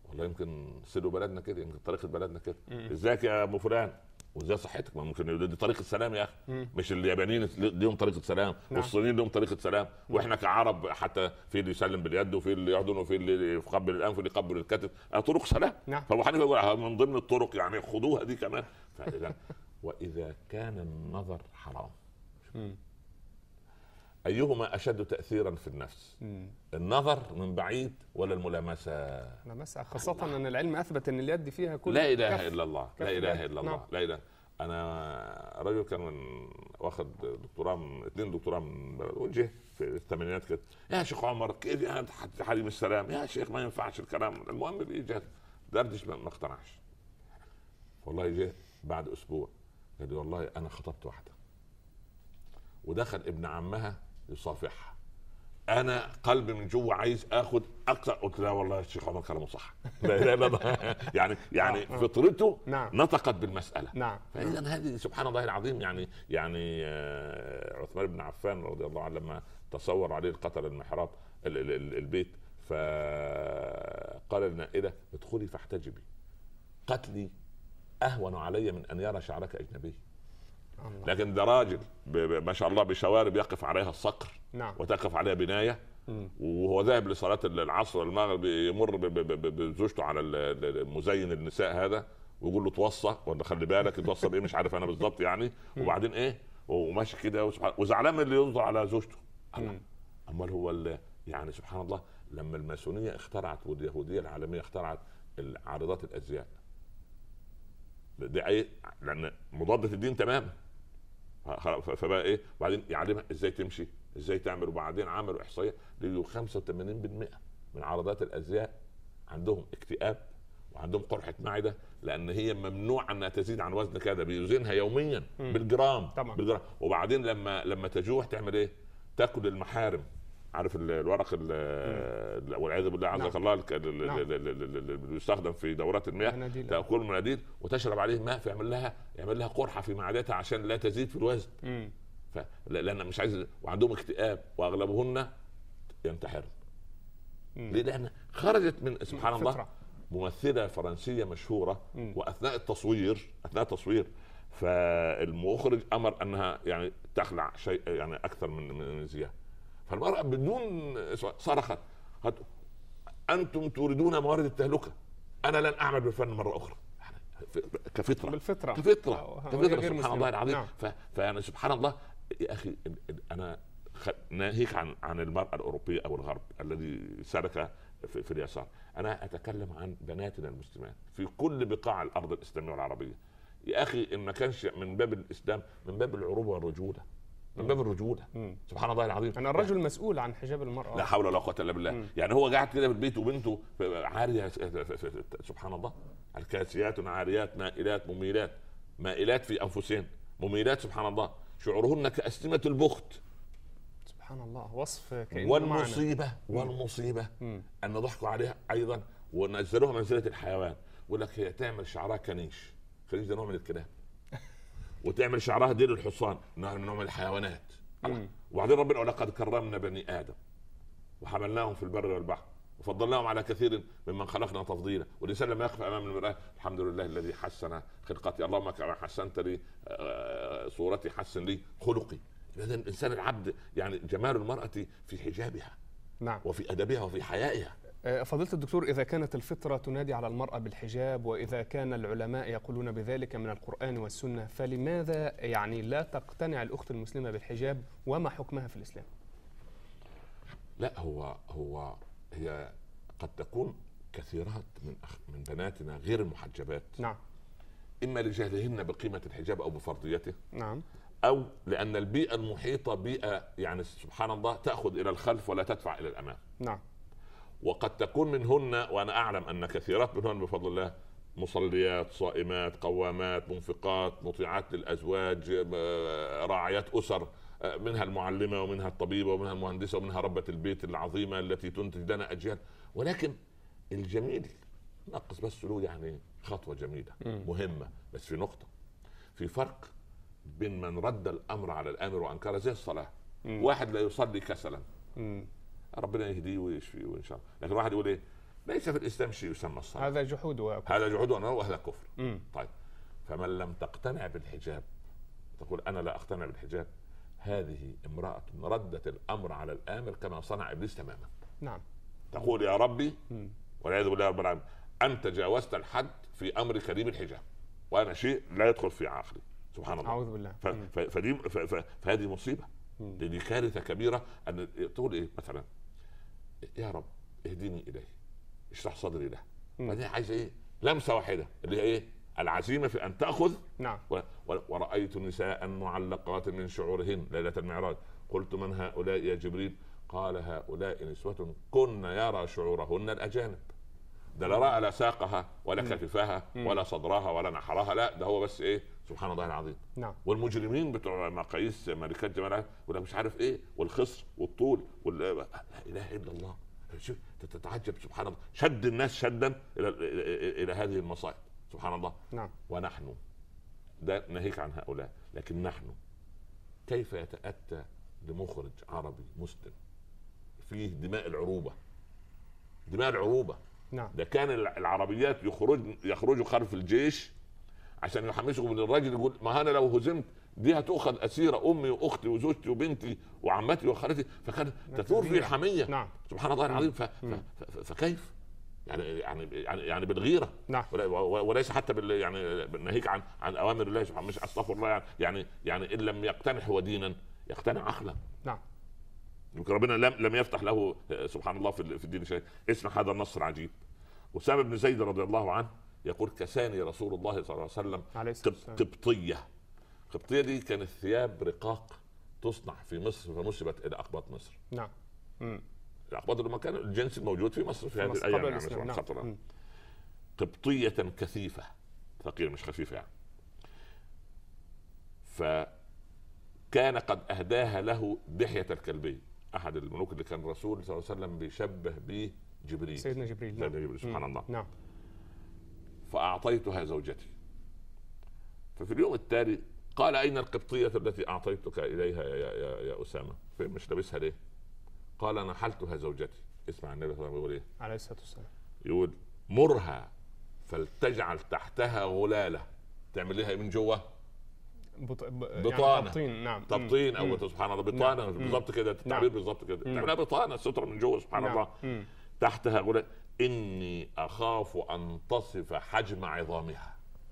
[SPEAKER 3] والله يمكن سلو بلدنا كده، يمكن طريقه بلدنا كده. ازيك يا ابو فلان وازاي صحتك؟ ما ممكن دي طريقه سلام يا اخي. مم. مش اليابانيين ليهم طريقه سلام، نعم. والصينيين لهم طريقه سلام، واحنا كعرب حتى في اللي يسلم باليد وفي اللي يحضن وفي اللي يقبل الانف وفي اللي يقبل الكتف، طرق سلام. نعم. فابو حنيفه يقول من ضمن الطرق يعني خذوها دي كمان. فاذا واذا كان النظر حرام، مم. ايهما اشد تاثيرا في النفس؟ مم. النظر من بعيد ولا الملامسه؟
[SPEAKER 2] الملامسه، خاصه ان العلم اثبت ان اليد فيها كل
[SPEAKER 3] لا اله كف. الا الله، لا اله الا الله. نعم. لا اله. انا رجل كان من واخد دكتوراه، اثنين دكتوراه من وجه في الثمانينات كده، يا شيخ عمر كيف يعني حريم السلام؟ يا شيخ ما ينفعش الكلام. المهم بيجي دردش ما اقتنعش. والله جه بعد اسبوع قال لي والله انا خطبت واحده ودخل ابن عمها يصافحها، انا قلبي من جوه عايز اخد اكثر. قلت لا والله الشيخ عمر كلامه صح. لا لا لا يعني يعني فطرته نعم. نطقت بالمساله. نعم. فاذا هذه سبحان الله العظيم. يعني يعني عثمان بن عفان رضي الله عنه لما تصور عليه القتل المحراب البيت، فقال للنائله ادخلي فاحتجبي، قتلي اهون علي من ان يرى شعرك اجنبي. الله. لكن ده راجل ما شاء الله بشوارب يقف عليها الصقر، نعم. وتقف عليها بنايه، م. وهو ذاهب لصلاه العصر المغرب يمر بزوجته على المزين النساء هذا ويقول له توصى ولا خلي بالك توصى بايه مش عارف انا بالضبط يعني. وبعدين ايه وماشي كده وزعلان من اللي ينظر على زوجته. امال هو يعني سبحان الله لما الماسونيه اخترعت واليهوديه العالميه اخترعت عارضات الازياء دي اي لان مضاده الدين تماما، فبقى ايه بعدين يعلمها ازاي تمشي ازاي تعمل. وبعدين عملوا احصائيه لقوا خمسة وثمانين بالمئة من عرضات الازياء عندهم اكتئاب وعندهم قرحه معده، لان هي ممنوع انها تزيد عن وزن كذا، بيوزنها يوميا م. بالجرام طبعا. بالجرام. وبعدين لما لما تجوع تعمل ايه؟ تاكل المحارم، عارف الورق والعياذ بالله عزك الله اللي يستخدم في دورات المياه، تاكل مناديل وتشرب عليه ماء فيعمل لها يعمل لها قرحه في معدتها عشان لا تزيد في الوزن. ف... لان مش عايز، وعندهم اكتئاب واغلبهن ينتحر. ليه؟ لان خرجت من سبحان الله ممثله فرنسيه مشهوره، مم. واثناء التصوير اثناء التصوير فالمخرج امر انها يعني تخلع شيء يعني اكثر من من زياده، فالمرأة بدون صرخت أنتم تريدون موارد التهلكة، أنا لن أعمل بالفن مرة أخرى. كفطرة
[SPEAKER 2] بالفطرة
[SPEAKER 3] كفطرة كفطرة سبحان الله العظيم. نعم. فأنا سبحان الله يا أخي أنا ناهيك عن عن المرأة الأوروبية أو الغرب الذي سلك في, في اليسار. أنا أتكلم عن بناتنا المسلمات في كل بقاع الأرض الإسلامية والعربية. يا أخي إن ما كانش من باب الإسلام من باب العروبة والرجولة، من باب الرجوله. مم. سبحان الله العظيم.
[SPEAKER 2] انا الرجل يعني مسؤول عن حجاب المراه،
[SPEAKER 3] لا حول ولا قوه الا بالله. مم. يعني هو قاعد كده في البيت وبنته عاريه سبحان الله، الكاسيات عاريات مائلات مميلات، مائلات في انفسهن مميلات سبحان الله، شعورهن كأسنمة البخت.
[SPEAKER 2] سبحان الله وصف كأنه
[SPEAKER 3] والمصيبه معنا. والمصيبه مم. ان ضحكوا عليها ايضا ونزلوها منزله الحيوان. يقول لك هي تعمل شعرها كنيش، كنيش ده نوع من الكلاب، وتعمل شعرها ديل الحصان نوع من الحيوانات. وبعدين ربنا ولقد كرمنا بني ادم وحملناهم في البر والبحر وفضلناهم على كثير ممن خلقنا تفضيلا. والانسان لما يقف امام المراه الحمد لله الذي حسن خلقتي، اللهم كما حسنت لي صورتي حسن لي خلقي. اذا الانسان العبد يعني جمال المراه في حجابها، نعم، وفي ادبها وفي حيائها.
[SPEAKER 2] فضيلة الدكتور، إذا كانت الفطرة تنادي على المرأة بالحجاب وإذا كان العلماء يقولون بذلك من القرآن والسنة، فلماذا يعني لا تقتنع الأخت المسلمة بالحجاب وما حكمها في الإسلام؟
[SPEAKER 3] لا هو هو هي قد تكون كثيرات من من بناتنا غير المحجبات، نعم، إما لجهلهن بقيمة الحجاب أو بفرضيته، نعم، أو لأن البيئة المحيطة بيئة يعني سبحان الله تأخذ إلى الخلف ولا تدفع إلى الأمام، نعم. وقد تكون منهن، وأنا أعلم أن كثيرات منهن بفضل الله مصليات صائمات قوامات منفقات مطيعات للأزواج راعيات أسر، منها المعلمة ومنها الطبيبة ومنها المهندسة ومنها ربة البيت العظيمة التي تنتج لنا أجيال. ولكن الجميل نقص بس له يعني خطوة جميلة مهمة، بس في نقطة، في فرق بين من رد الأمر على الآمر وأنكره زي الصلاة. واحد لا يصلي كسلا، ربنا يهديه ويشفيه وان شاء الله، لكن واحد يقول ايه ليس في الاسلام شيء يسمى الصلاه.
[SPEAKER 2] هذا جحود وكفر.
[SPEAKER 3] هذا جحود وهذا كفر.
[SPEAKER 2] مم.
[SPEAKER 3] طيب فمن لم تقتنع بالحجاب، تقول انا لا اقتنع بالحجاب، هذه امراه ردت الامر على الامر كما صنع ابليس تماما.
[SPEAKER 2] نعم.
[SPEAKER 3] تقول يا ربي والعياذ بالله رب العالمين انت تجاوزت الحد في امر كريم الحجاب، وانا شيء لا يدخل في عقلي. سبحان الله.
[SPEAKER 2] اعوذ بالله.
[SPEAKER 3] ف... ف... فدي ف... ف... فهذه مصيبه. دي كارثه كبيره ان تقول ايه مثلا يا رب اهدني اليه، اشرح صدري له. بعدين عايز ايه؟ لمسه واحده اللي هي ايه؟ العزيمه في ان تاخذ.
[SPEAKER 2] نعم.
[SPEAKER 3] و... و... ورايت نساء معلقات من شعورهن ليله المعراج، قلت من هؤلاء يا جبريل؟ قال هؤلاء نسوة كن يرى شعورهن الاجانب. ده لا راى لا ساقها ولا كتفها ولا صدرها ولا نحرها، لا ده هو بس ايه؟ سبحان الله العظيم.
[SPEAKER 2] نعم.
[SPEAKER 3] والمجرمين بتوع مقاييس ملكات جمال ولا مش عارف ايه والخصر والطول وال... لا اله الا الله. شوف تتعجب سبحان الله، شد الناس شدا الى الى هذه المصائب. سبحان الله.
[SPEAKER 2] نعم.
[SPEAKER 3] ونحن ده ناهيك عن هؤلاء، لكن نحن كيف يتأتى لمخرج عربي مسلم فيه دماء العروبة، دماء العروبة.
[SPEAKER 2] نعم.
[SPEAKER 3] ده كان العربيات يخرج يخرجوا خلف الجيش عشان يحمسوا من الراجل، يقول ما انا لو هزمت دي هتؤخذ اسيره امي واختي وزوجتي وبنتي وعمتي وخالتي، فكانت تثور في الحميه.
[SPEAKER 2] نعم.
[SPEAKER 3] سبحان الله العظيم. ف... ف... ف... فكيف يعني يعني يعني يعني بالغيره.
[SPEAKER 2] نعم.
[SPEAKER 3] وليس حتى بال يعني ناهيك عن عن اوامر الله سبحانه، مش استغفر الله يعني يعني يعني ان لم يقتنع هو دينا يقتنع عقلا.
[SPEAKER 2] نعم.
[SPEAKER 3] يمكن ربنا لم لم يفتح له سبحان الله في الدين شيء. اسمع هذا النص العجيب. أسامة بن زيد رضي الله عنه يقول كساني رسول الله صلى الله عليه وسلم قبطية. قبطية دي كانت ثياب رقاق تصنع في مصر فنسبت إلى أقباط مصر.
[SPEAKER 2] نعم.
[SPEAKER 3] الأقباط اللي كان الجنس الموجود في مصر في هذه الأيام يعني. نعم. قبطية كثيفة، ثقيلة مش خفيفة يعني. فكان قد أهداها له دحية الكلبي، أحد الملوك اللي كان الرسول صلى الله عليه وسلم بيشبه به جبريل،
[SPEAKER 2] سيدنا جبريل.
[SPEAKER 3] سيدنا جبريل. سبحان الله.
[SPEAKER 2] نعم.
[SPEAKER 3] فأعطيتها زوجتي. ففي اليوم التالي قال أين القبطية التي أعطيتك إليها يا, يا, يا أسامة؟ مش لابسها ليه؟ قال نحلتها زوجتي. اسمع النبي صلى الله عليه وسلم يقول إيه؟
[SPEAKER 2] عليه الصلاة والسلام.
[SPEAKER 3] يقول مرها فلتجعل تحتها غلالة. تعمل لها من جوه بط... بطانة. يعني
[SPEAKER 2] تبطين. نعم.
[SPEAKER 3] تبطين أو مم. سبحان الله بطانة. نعم. بالضبط كده التعبير. نعم. بالضبط كده تعملها بطانة سترة من جوه. سبحان نعم. الله. مم. تحتها غلال. إني أخاف أن تصف حجم عظامها.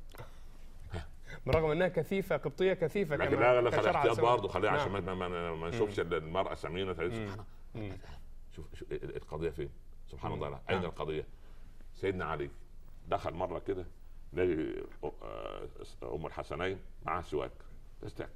[SPEAKER 2] برغم انها كثيفه، قبطيه كثيفه
[SPEAKER 3] لكن لا لا خليها احتياط برضه، خليها عشان ما ما, ما نشوفش المراه سمينه. سبحان الله. شوف شوف القضيه فين. سبحان الله. لا. اين القضيه؟ سيدنا علي دخل مره كده لقي ام الحسنين معها سواك تستاك،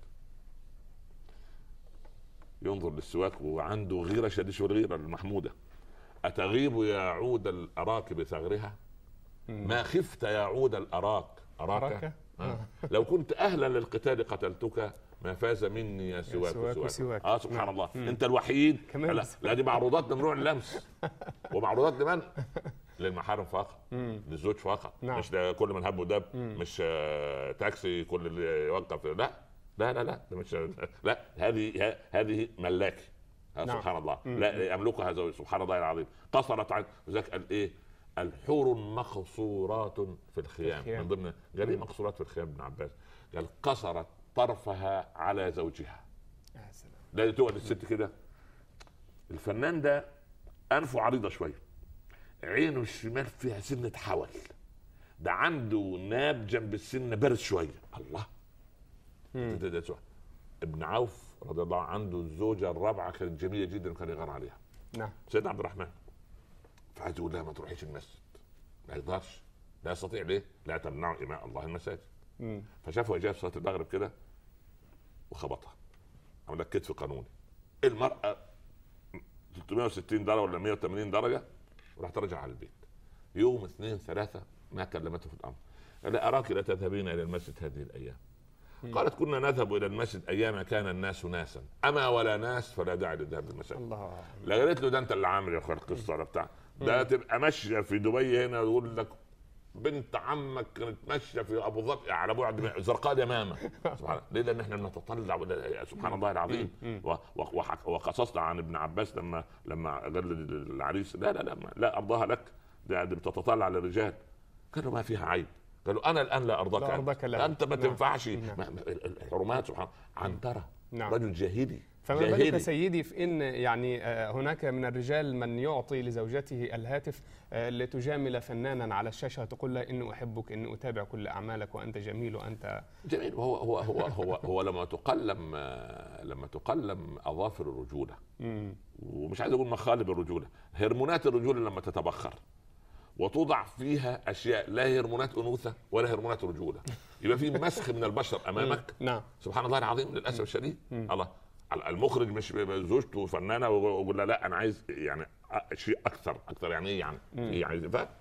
[SPEAKER 3] ينظر للسواك وعنده غيره شديده، شو الغيره المحموده. اتغيب يا عود الاراك بثغرها؟ ما خفت يا عود الاراك اراك آه. لو كنت اهلا للقتال قتلتك، ما فاز مني يا سواك,
[SPEAKER 2] سواك, سواك. سواك.
[SPEAKER 3] اه سبحان نعم. الله. مم. انت الوحيد. لا, لا دي معروضات ممنوع اللمس. ومعروضات لمن؟ للمحارم فقط، للزوج فقط. نعم. مش كل من هب ودب. مم. مش آه تاكسي كل اللي يوقف. لا لا لا لا مش لا هذه هذه ملاكي. آه نعم. سبحان الله. مم. لا يملكها زوج. سبحان الله العظيم. قصرت عن ذاك قال ايه؟ الحور مقصورات في الخيام. من ضمن قال ايه مقصورات في الخيام ابن عباس؟ قال قصرت طرفها على زوجها. يا سلام. لا تقعد الست كده. الفنان ده انفه عريضه شويه، عينه الشمال فيها سنه حول، ده عنده ناب جنب السنه بارد شويه. الله. ده ده ده ابن عوف رضي الله عنه الزوجه الرابعه كانت جميله جدا وكان يغار عليها. نعم. سيدنا عبد الرحمن فعايز يقول لها ما تروحيش المسجد، ما يقدرش، لا يستطيع. ليه؟ لا تمنعوا إماء الله المساجد. فشافه جاء في صلاه المغرب كده وخبطها، عمل لك كتف قانوني. المراه ثلاثمائة وستين درجه ولا مائة وثمانين درجه، وراح ترجع على البيت. يوم اثنين ثلاثه ما كلمته في الامر. قال اراك لا تذهبين الى المسجد هذه الايام؟ مم. قالت كنا نذهب الى المسجد ايام كان الناس ناسا، اما ولا ناس فلا داعي للذهاب للمسجد. الله. لا قالت له ده انت اللي عامل يا اخويا القصه ولا بتاع ده. تبقى ماشيه في دبي هنا ويقول لك بنت عمك كانت ماشيه في ابو ظبي على بعد زرقاء يمامه. سبحان الله. ليه؟ لان احنا نتطلع سبحان الله العظيم. وقصصنا عن ابن عباس لما لما قال للعريس لا لا لا لا ارضاها لك دي بتتطلع للرجال. قالوا ما فيها عيب. قالوا انا الان لا ارضاك,
[SPEAKER 2] لا أرضاك لا.
[SPEAKER 3] انت ما تنفعش.
[SPEAKER 2] نعم.
[SPEAKER 3] الحرمات سبحان الله. عنترة
[SPEAKER 2] نعم.
[SPEAKER 3] رجل جاهلي.
[SPEAKER 2] فما بالك سيدي في ان يعني هناك من الرجال من يعطي لزوجته الهاتف لتجامل فنانا على الشاشه تقول له اني احبك، اني اتابع كل اعمالك وانت جميل وانت
[SPEAKER 3] جميل. وهو هو هو هو, هو لما تقلم لما تقلم اظافر الرجوله، ومش عايز اقول مخالب الرجوله، هرمونات الرجوله لما تتبخر وتوضع فيها اشياء لا هرمونات انوثه ولا هرمونات رجوله، يبقى في مسخ من البشر امامك.
[SPEAKER 2] نعم.
[SPEAKER 3] سبحان الله العظيم. للاسف الشديد الله المخرج مش زوجته فنانه ويقول لا لا انا عايز يعني شيء اكثر اكثر. يعني ايه يعني؟ ايه يعني؟ ف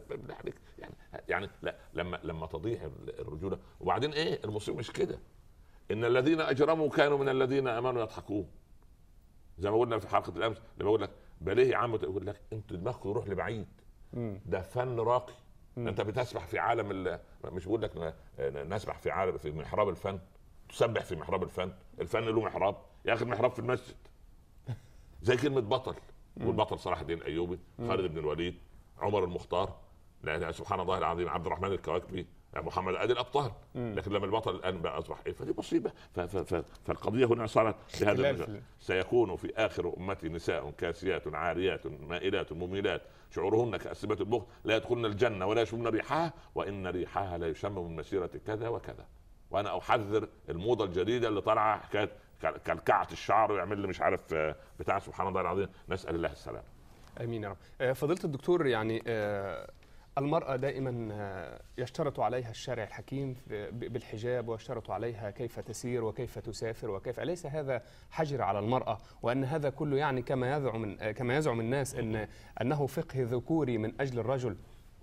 [SPEAKER 3] يعني يعني لا لما لما تضيع الرجوله. وبعدين ايه المصيبه؟ مش كده، ان الذين اجرموا كانوا من الذين امنوا يضحكون. زي ما قلنا في حلقه الامس لما بقول لك بليه يا عم، يقول لك انت دماغك يروح لبعيد، ده فن راقي. مم. انت بتسبح في عالم، مش بقول لك نسبح في عالم في محراب الفن، تسبح في محراب الفن. الفن له محراب يا اخي، المحراب في المسجد. زي كلمه بطل، والبطل صلاح الدين الايوبي، خالد بن الوليد، عمر المختار، لا سبحان الله العظيم، عبد الرحمن الكواكبي، محمد ادي الابطال. لكن لما البطل الان بقى اصبح ايه، فدي مصيبه. فالقضيه هنا صارت بهذا المجال. سيكون في اخر امتي نساء كاسيات عاريات مائلات مميلات شعورهن كاسبه البخت لا يدخلن الجنه ولا يشمن ريحها وان ريحها لا يشم من مسيره كذا وكذا. وانا احذر الموضه الجديده اللي طالعه حكايه كلكعه الشعر ويعمل لي مش عارف بتاع. سبحان الله العظيم، نسال الله السلامه.
[SPEAKER 2] امين يا رب. فضيله الدكتور، يعني المرأة دائما يشترط عليها الشارع الحكيم بالحجاب، ويشترط عليها كيف تسير وكيف تسافر وكيف، أليس هذا حجر على المرأة؟ وأن هذا كله يعني كما يزعم كما يزعم الناس أن أنه فقه ذكوري من أجل الرجل.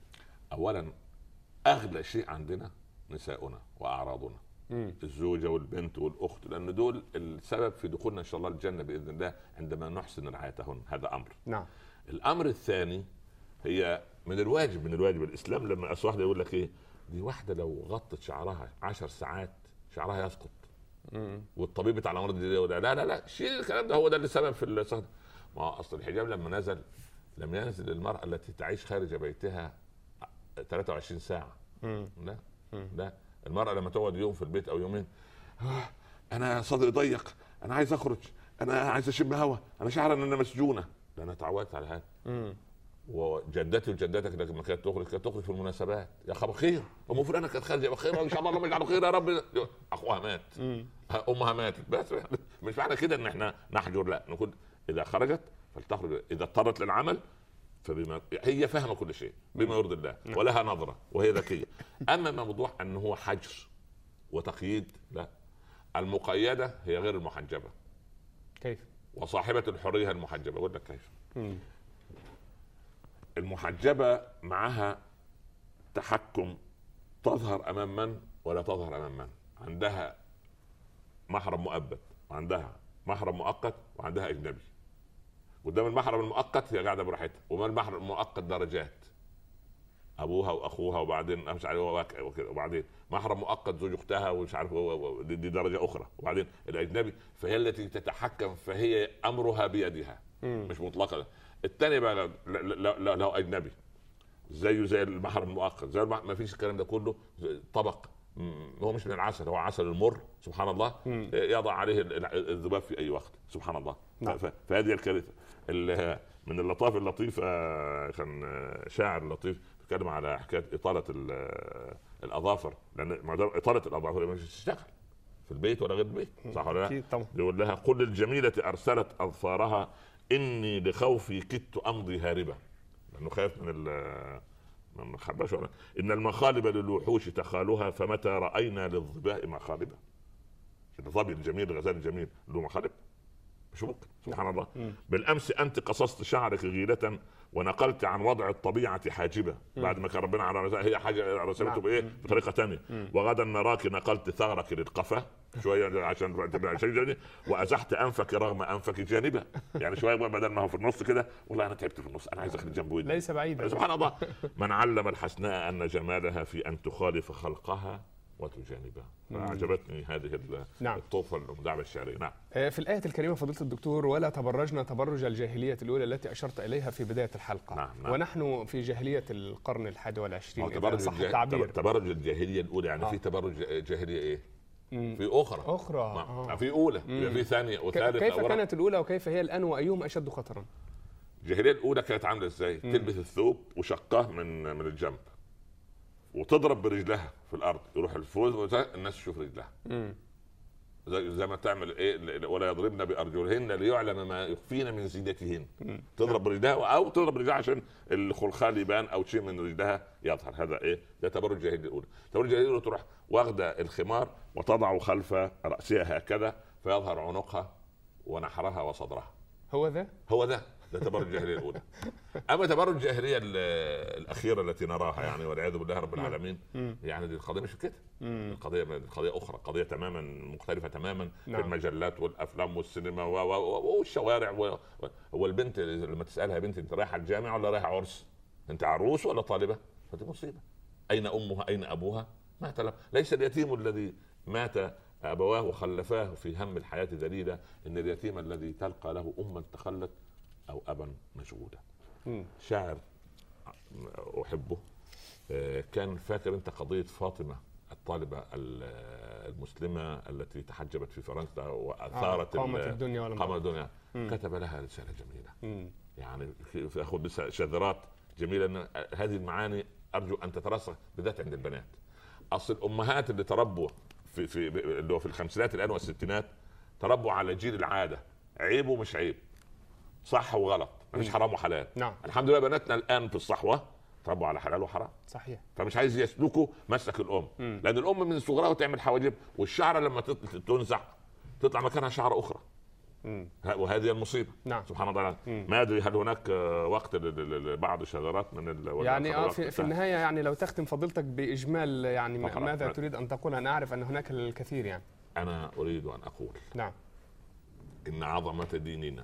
[SPEAKER 3] أولا أغلى شيء عندنا نساؤنا وأعراضنا، مم. الزوجة والبنت والأخت، لأن دول السبب في دخولنا إن شاء الله الجنة بإذن الله عندما نحسن رعايتهن. هذا أمر.
[SPEAKER 2] نعم.
[SPEAKER 3] الأمر الثاني هي من الواجب من الواجب الاسلام لما اصل واحده يقول لك ايه، دي واحده لو غطت شعرها عشر ساعات شعرها يسقط. مم. والطبيب بتاع الامراض دي لا لا لا شيل الكلام ده، هو ده اللي سبب في الصدر. ما اصل الحجاب لما نزل لم ينزل للمراه التي تعيش خارج بيتها ثلاثة وعشرين ساعه. مم. لا مم. لا المراه لما تقعد يوم في البيت او يومين، آه انا صدري ضيق، انا عايز اخرج، انا عايز اشم هوا، انا شعر ان انا مسجونه. انا تعودت على هذا. مم. وجدتي وجدتك لما كانت تخرج كانت تخرج في المناسبات، يا خبر خير، ام فلانه كانت خارجه بخير ان شاء الله، اللهم اجعله خير يا رب. اخوها مات، امها ماتت، بس مش معنى كده ان احنا نحجر، لا نقول اذا خرجت فلتخرج، اذا اضطرت للعمل فبما هي فاهمه كل شيء بما يرضي الله ولها نظره وهي ذكيه. اما موضوع ان هو حجر وتقييد، لا، المقيده هي غير المحجبه.
[SPEAKER 2] كيف؟
[SPEAKER 3] وصاحبه الحريه المحجبه. اقول لك كيف. مم. المحجبة معها تحكم، تظهر أمام من ولا تظهر أمام من. عندها محرم مؤبد وعندها محرم مؤقت وعندها أجنبي. قدام المحرم المؤقت هي قاعدة براحتها، وما المحرم المؤقت درجات، أبوها وأخوها وبعدين مش عارف وكذا، وبعدين محرم مؤقت زوج أختها ومش عارف دي درجة أخرى، وبعدين الأجنبي فهي التي تتحكم، فهي أمرها بيدها مش مطلقة. الثاني بقى لو, لو اجنبي زيه زي المحرم المؤقت، زي ما فيش الكلام ده كله، طبق هو مش من العسل، هو عسل المر سبحان الله، مم. يضع عليه الذباب في اي وقت سبحان الله. نعم. فهذه الكارثه. من اللطائف اللطيفه كان شاعر لطيف بيتكلم على حكايه اطاله الاظافر، لان اطاله الاظافر مش تشتغل في البيت ولا غير البيت، صح ولا لا؟ يقول لها قل الجميله ارسلت اظفارها اني لخوفي كدت امضي هاربه، لانه خايف من ال من الخربشه. ان المخالب للوحوش تخالها، فمتى راينا للظباء مخالبه. الظبي الجميل الغزال الجميل له مخالب؟ مش ممكن سبحان الله. م. بالامس انت قصصت شعرك غيله ونقلت عن وضع الطبيعه حاجبه، م. بعد ما كان ربنا على هي حاجه رسمته بايه بطريقه ثانيه. وغدا نراك نقلت ثغرك للقفا شويه عشان عشان وازحت انفك رغم انفك جانبه، يعني شويه بدل ما هو في النص كده، والله انا تعبت في النص، انا عايز اخرج جنبه
[SPEAKER 2] ليس بعيدا
[SPEAKER 3] سبحان الله. من علم الحسناء ان جمالها في ان تخالف خلقها وتجانبه. عجبتني هذه
[SPEAKER 2] نعم.
[SPEAKER 3] الطوفة المداعبة الشعرية. نعم.
[SPEAKER 2] في الآية الكريمة فضيلة الدكتور: ولا تبرجنا تبرج الجاهلية الأولى التي أشرت إليها في بداية الحلقة.
[SPEAKER 3] نعم. نعم.
[SPEAKER 2] ونحن في جاهلية القرن الحادي والعشرين.
[SPEAKER 3] تبرج, الجاه... تبرج الجاهلية الأولى يعني آه. في تبرج جاهلية إيه؟ مم. في أخرى
[SPEAKER 2] أخرى آه.
[SPEAKER 3] في أولى مم. في ثانية وثالثة.
[SPEAKER 2] كيف كانت الأولى وكيف هي الآن وأيهم أشد خطرا؟
[SPEAKER 3] الجاهلية الأولى كانت عاملة إزاي؟ مم. تلبس الثوب وشقاه من من الجنب وتضرب برجلها في الارض، يروح الفوز الناس تشوف رجلها. امم زي, زي ما تعمل ايه، ولا يضربن بارجلهن ليعلم ما يخفين من زينتهن. تضرب برجلها او تضرب رجلها عشان الخلخال يبان او شيء من رجلها يظهر. هذا ايه؟ ده تبرج الجاهليه الاولى. تبرج الجاهليه الاولى تروح واخده الخمار وتضع خلف راسها هكذا فيظهر عنقها ونحرها وصدرها.
[SPEAKER 2] هو ذا
[SPEAKER 3] هو ذا ده تبرج الجاهليه الاولى. اما تبرج الجاهليه الاخيره التي نراها يعني والعياذ بالله رب العالمين، يعني دي القضيه مش كده. القضيه قضيه اخرى، قضيه تماما مختلفه تماما. نعم. في المجلات والافلام والسينما والشوارع. والبنت لما تسالها بنت انت رايحه الجامعه ولا رايحه عرس؟ انت عروس ولا طالبه؟ فدي مصيبه. اين امها؟ اين ابوها؟ ما تلم. ليس اليتيم الذي مات ابواه وخلفاه في هم الحياه ذليلا، ان اليتيم الذي تلقى له اما تخلت او ابا مشغولا. شاعر احبه كان فاكر انت قضيه فاطمه الطالبه المسلمه التي تحجبت في فرنسا واثارت
[SPEAKER 2] آه قامت الدنيا ولا
[SPEAKER 3] قامت الدنيا. كتب لها رساله جميله. مم. يعني ياخذ شذرات جميله. ان هذه المعاني ارجو ان تترسخ بالذات عند البنات. اصل الامهات اللي تربوا في في اللي هو في الخمسينات الان والستينات تربوا على جيل العاده، عيب ومش عيب، صح وغلط، مفيش حرام وحلال.
[SPEAKER 2] نعم.
[SPEAKER 3] الحمد لله بناتنا الان في الصحوه تربوا على حلال وحرام.
[SPEAKER 2] صحيح.
[SPEAKER 3] فمش عايز يسلكوا مسلك الام. مم. لان الام من صغرها تعمل حواجب، والشعره لما تنزع تطلع مكانها شعره اخرى. مم. وهذه المصيبه.
[SPEAKER 2] نعم.
[SPEAKER 3] سبحان الله. ما ادري هل هناك وقت لبعض الشذرات من
[SPEAKER 2] يعني اه في, في النهايه يعني لو تختم فضيلتك باجمال يعني ماذا مات. تريد ان تقول؟ انا اعرف ان هناك الكثير. يعني
[SPEAKER 3] انا اريد ان اقول
[SPEAKER 2] نعم
[SPEAKER 3] ان عظمه ديننا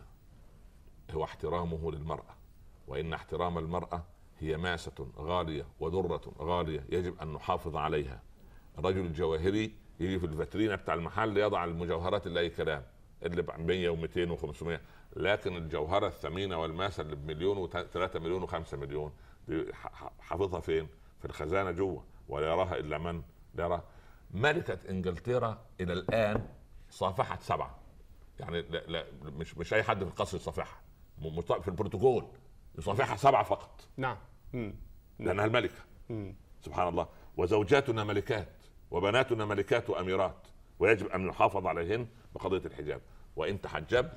[SPEAKER 3] هو احترامه للمراه، وان احترام المراه هي ماسه غاليه وذره غاليه يجب ان نحافظ عليها. الرجل الجواهري يجي في الفاترينا بتاع المحل يضع المجوهرات اللي اي كلام اللي ب مية ومئتين وخمسمية، لكن الجوهره الثمينه والماسه اللي بمليون وثلاثة مليون وخمسة مليون دي حافظها فين؟ في الخزانه جوه، ولا يراها الا من يرى. ملكه انجلترا الى الان صافحت سبعه، يعني لا لا مش مش اي حد في القصر يصافحها، في البروتوكول يصافحها سبعه فقط.
[SPEAKER 2] نعم.
[SPEAKER 3] لانها الملكه. مم. سبحان الله. وزوجاتنا ملكات وبناتنا ملكات واميرات، ويجب ان نحافظ عليهن بقضيه الحجاب. وان تحجب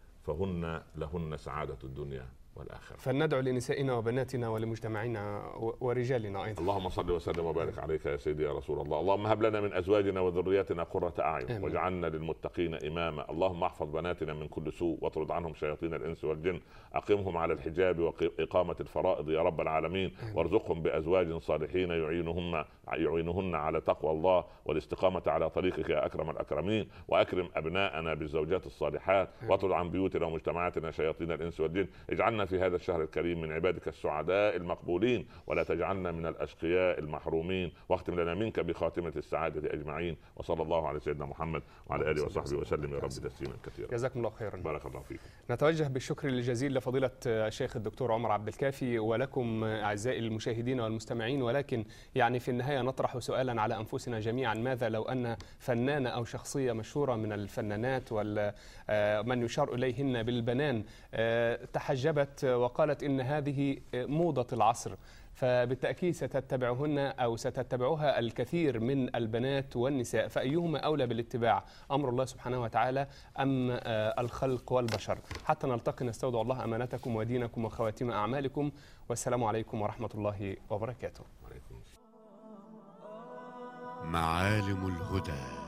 [SPEAKER 3] فهن لهن سعاده الدنيا والآخرة.
[SPEAKER 2] فلندعو لنسائنا وبناتنا ولمجتمعنا ورجالنا أيضا.
[SPEAKER 3] اللهم صل وسلم وبارك عليك يا سيدي يا رسول الله. اللهم هب لنا من أزواجنا وذرياتنا قرة أعين واجعلنا للمتقين إماما. اللهم احفظ بناتنا من كل سوء واطرد عنهم شياطين الإنس والجن. أقمهم على الحجاب وإقامة الفرائض يا رب العالمين، وارزقهم بأزواج صالحين يعينهم يعينهن على تقوى الله والاستقامة على طريقك يا أكرم الأكرمين. وأكرم أبناءنا بالزوجات الصالحات، واطرد عن بيوتنا ومجتمعاتنا شياطين الإنس والجن. اجعلنا في هذا الشهر الكريم من عبادك السعداء المقبولين، ولا تجعلنا من الأشقياء المحرومين، واختم لنا منك بخاتمة السعادة أجمعين. وصلى الله على سيدنا محمد وعلى آله وصحبه وسلم يا رب تسليما كثيرا.
[SPEAKER 2] جزاكم الله خيرا.
[SPEAKER 3] بارك الله فيكم.
[SPEAKER 2] نتوجه بالشكر الجزيل لفضيلة الشيخ الدكتور عمر عبد الكافي ولكم أعزائي المشاهدين والمستمعين. ولكن يعني في النهاية نطرح سؤالا على أنفسنا جميعا: ماذا لو أن فنانة أو شخصية مشهورة من الفنانات ومن يشار إليهن بالبنان تحجبت وقالت إن هذه موضة العصر، فبالتأكيد ستتبعهن أو ستتبعها الكثير من البنات والنساء، فأيهما أولى بالاتباع؟ أمر الله سبحانه وتعالى أم الخلق والبشر؟ حتى نلتقي نستودع الله أمانتكم ودينكم وخواتيم أعمالكم، والسلام عليكم ورحمة الله وبركاته.
[SPEAKER 4] معالم الهدى.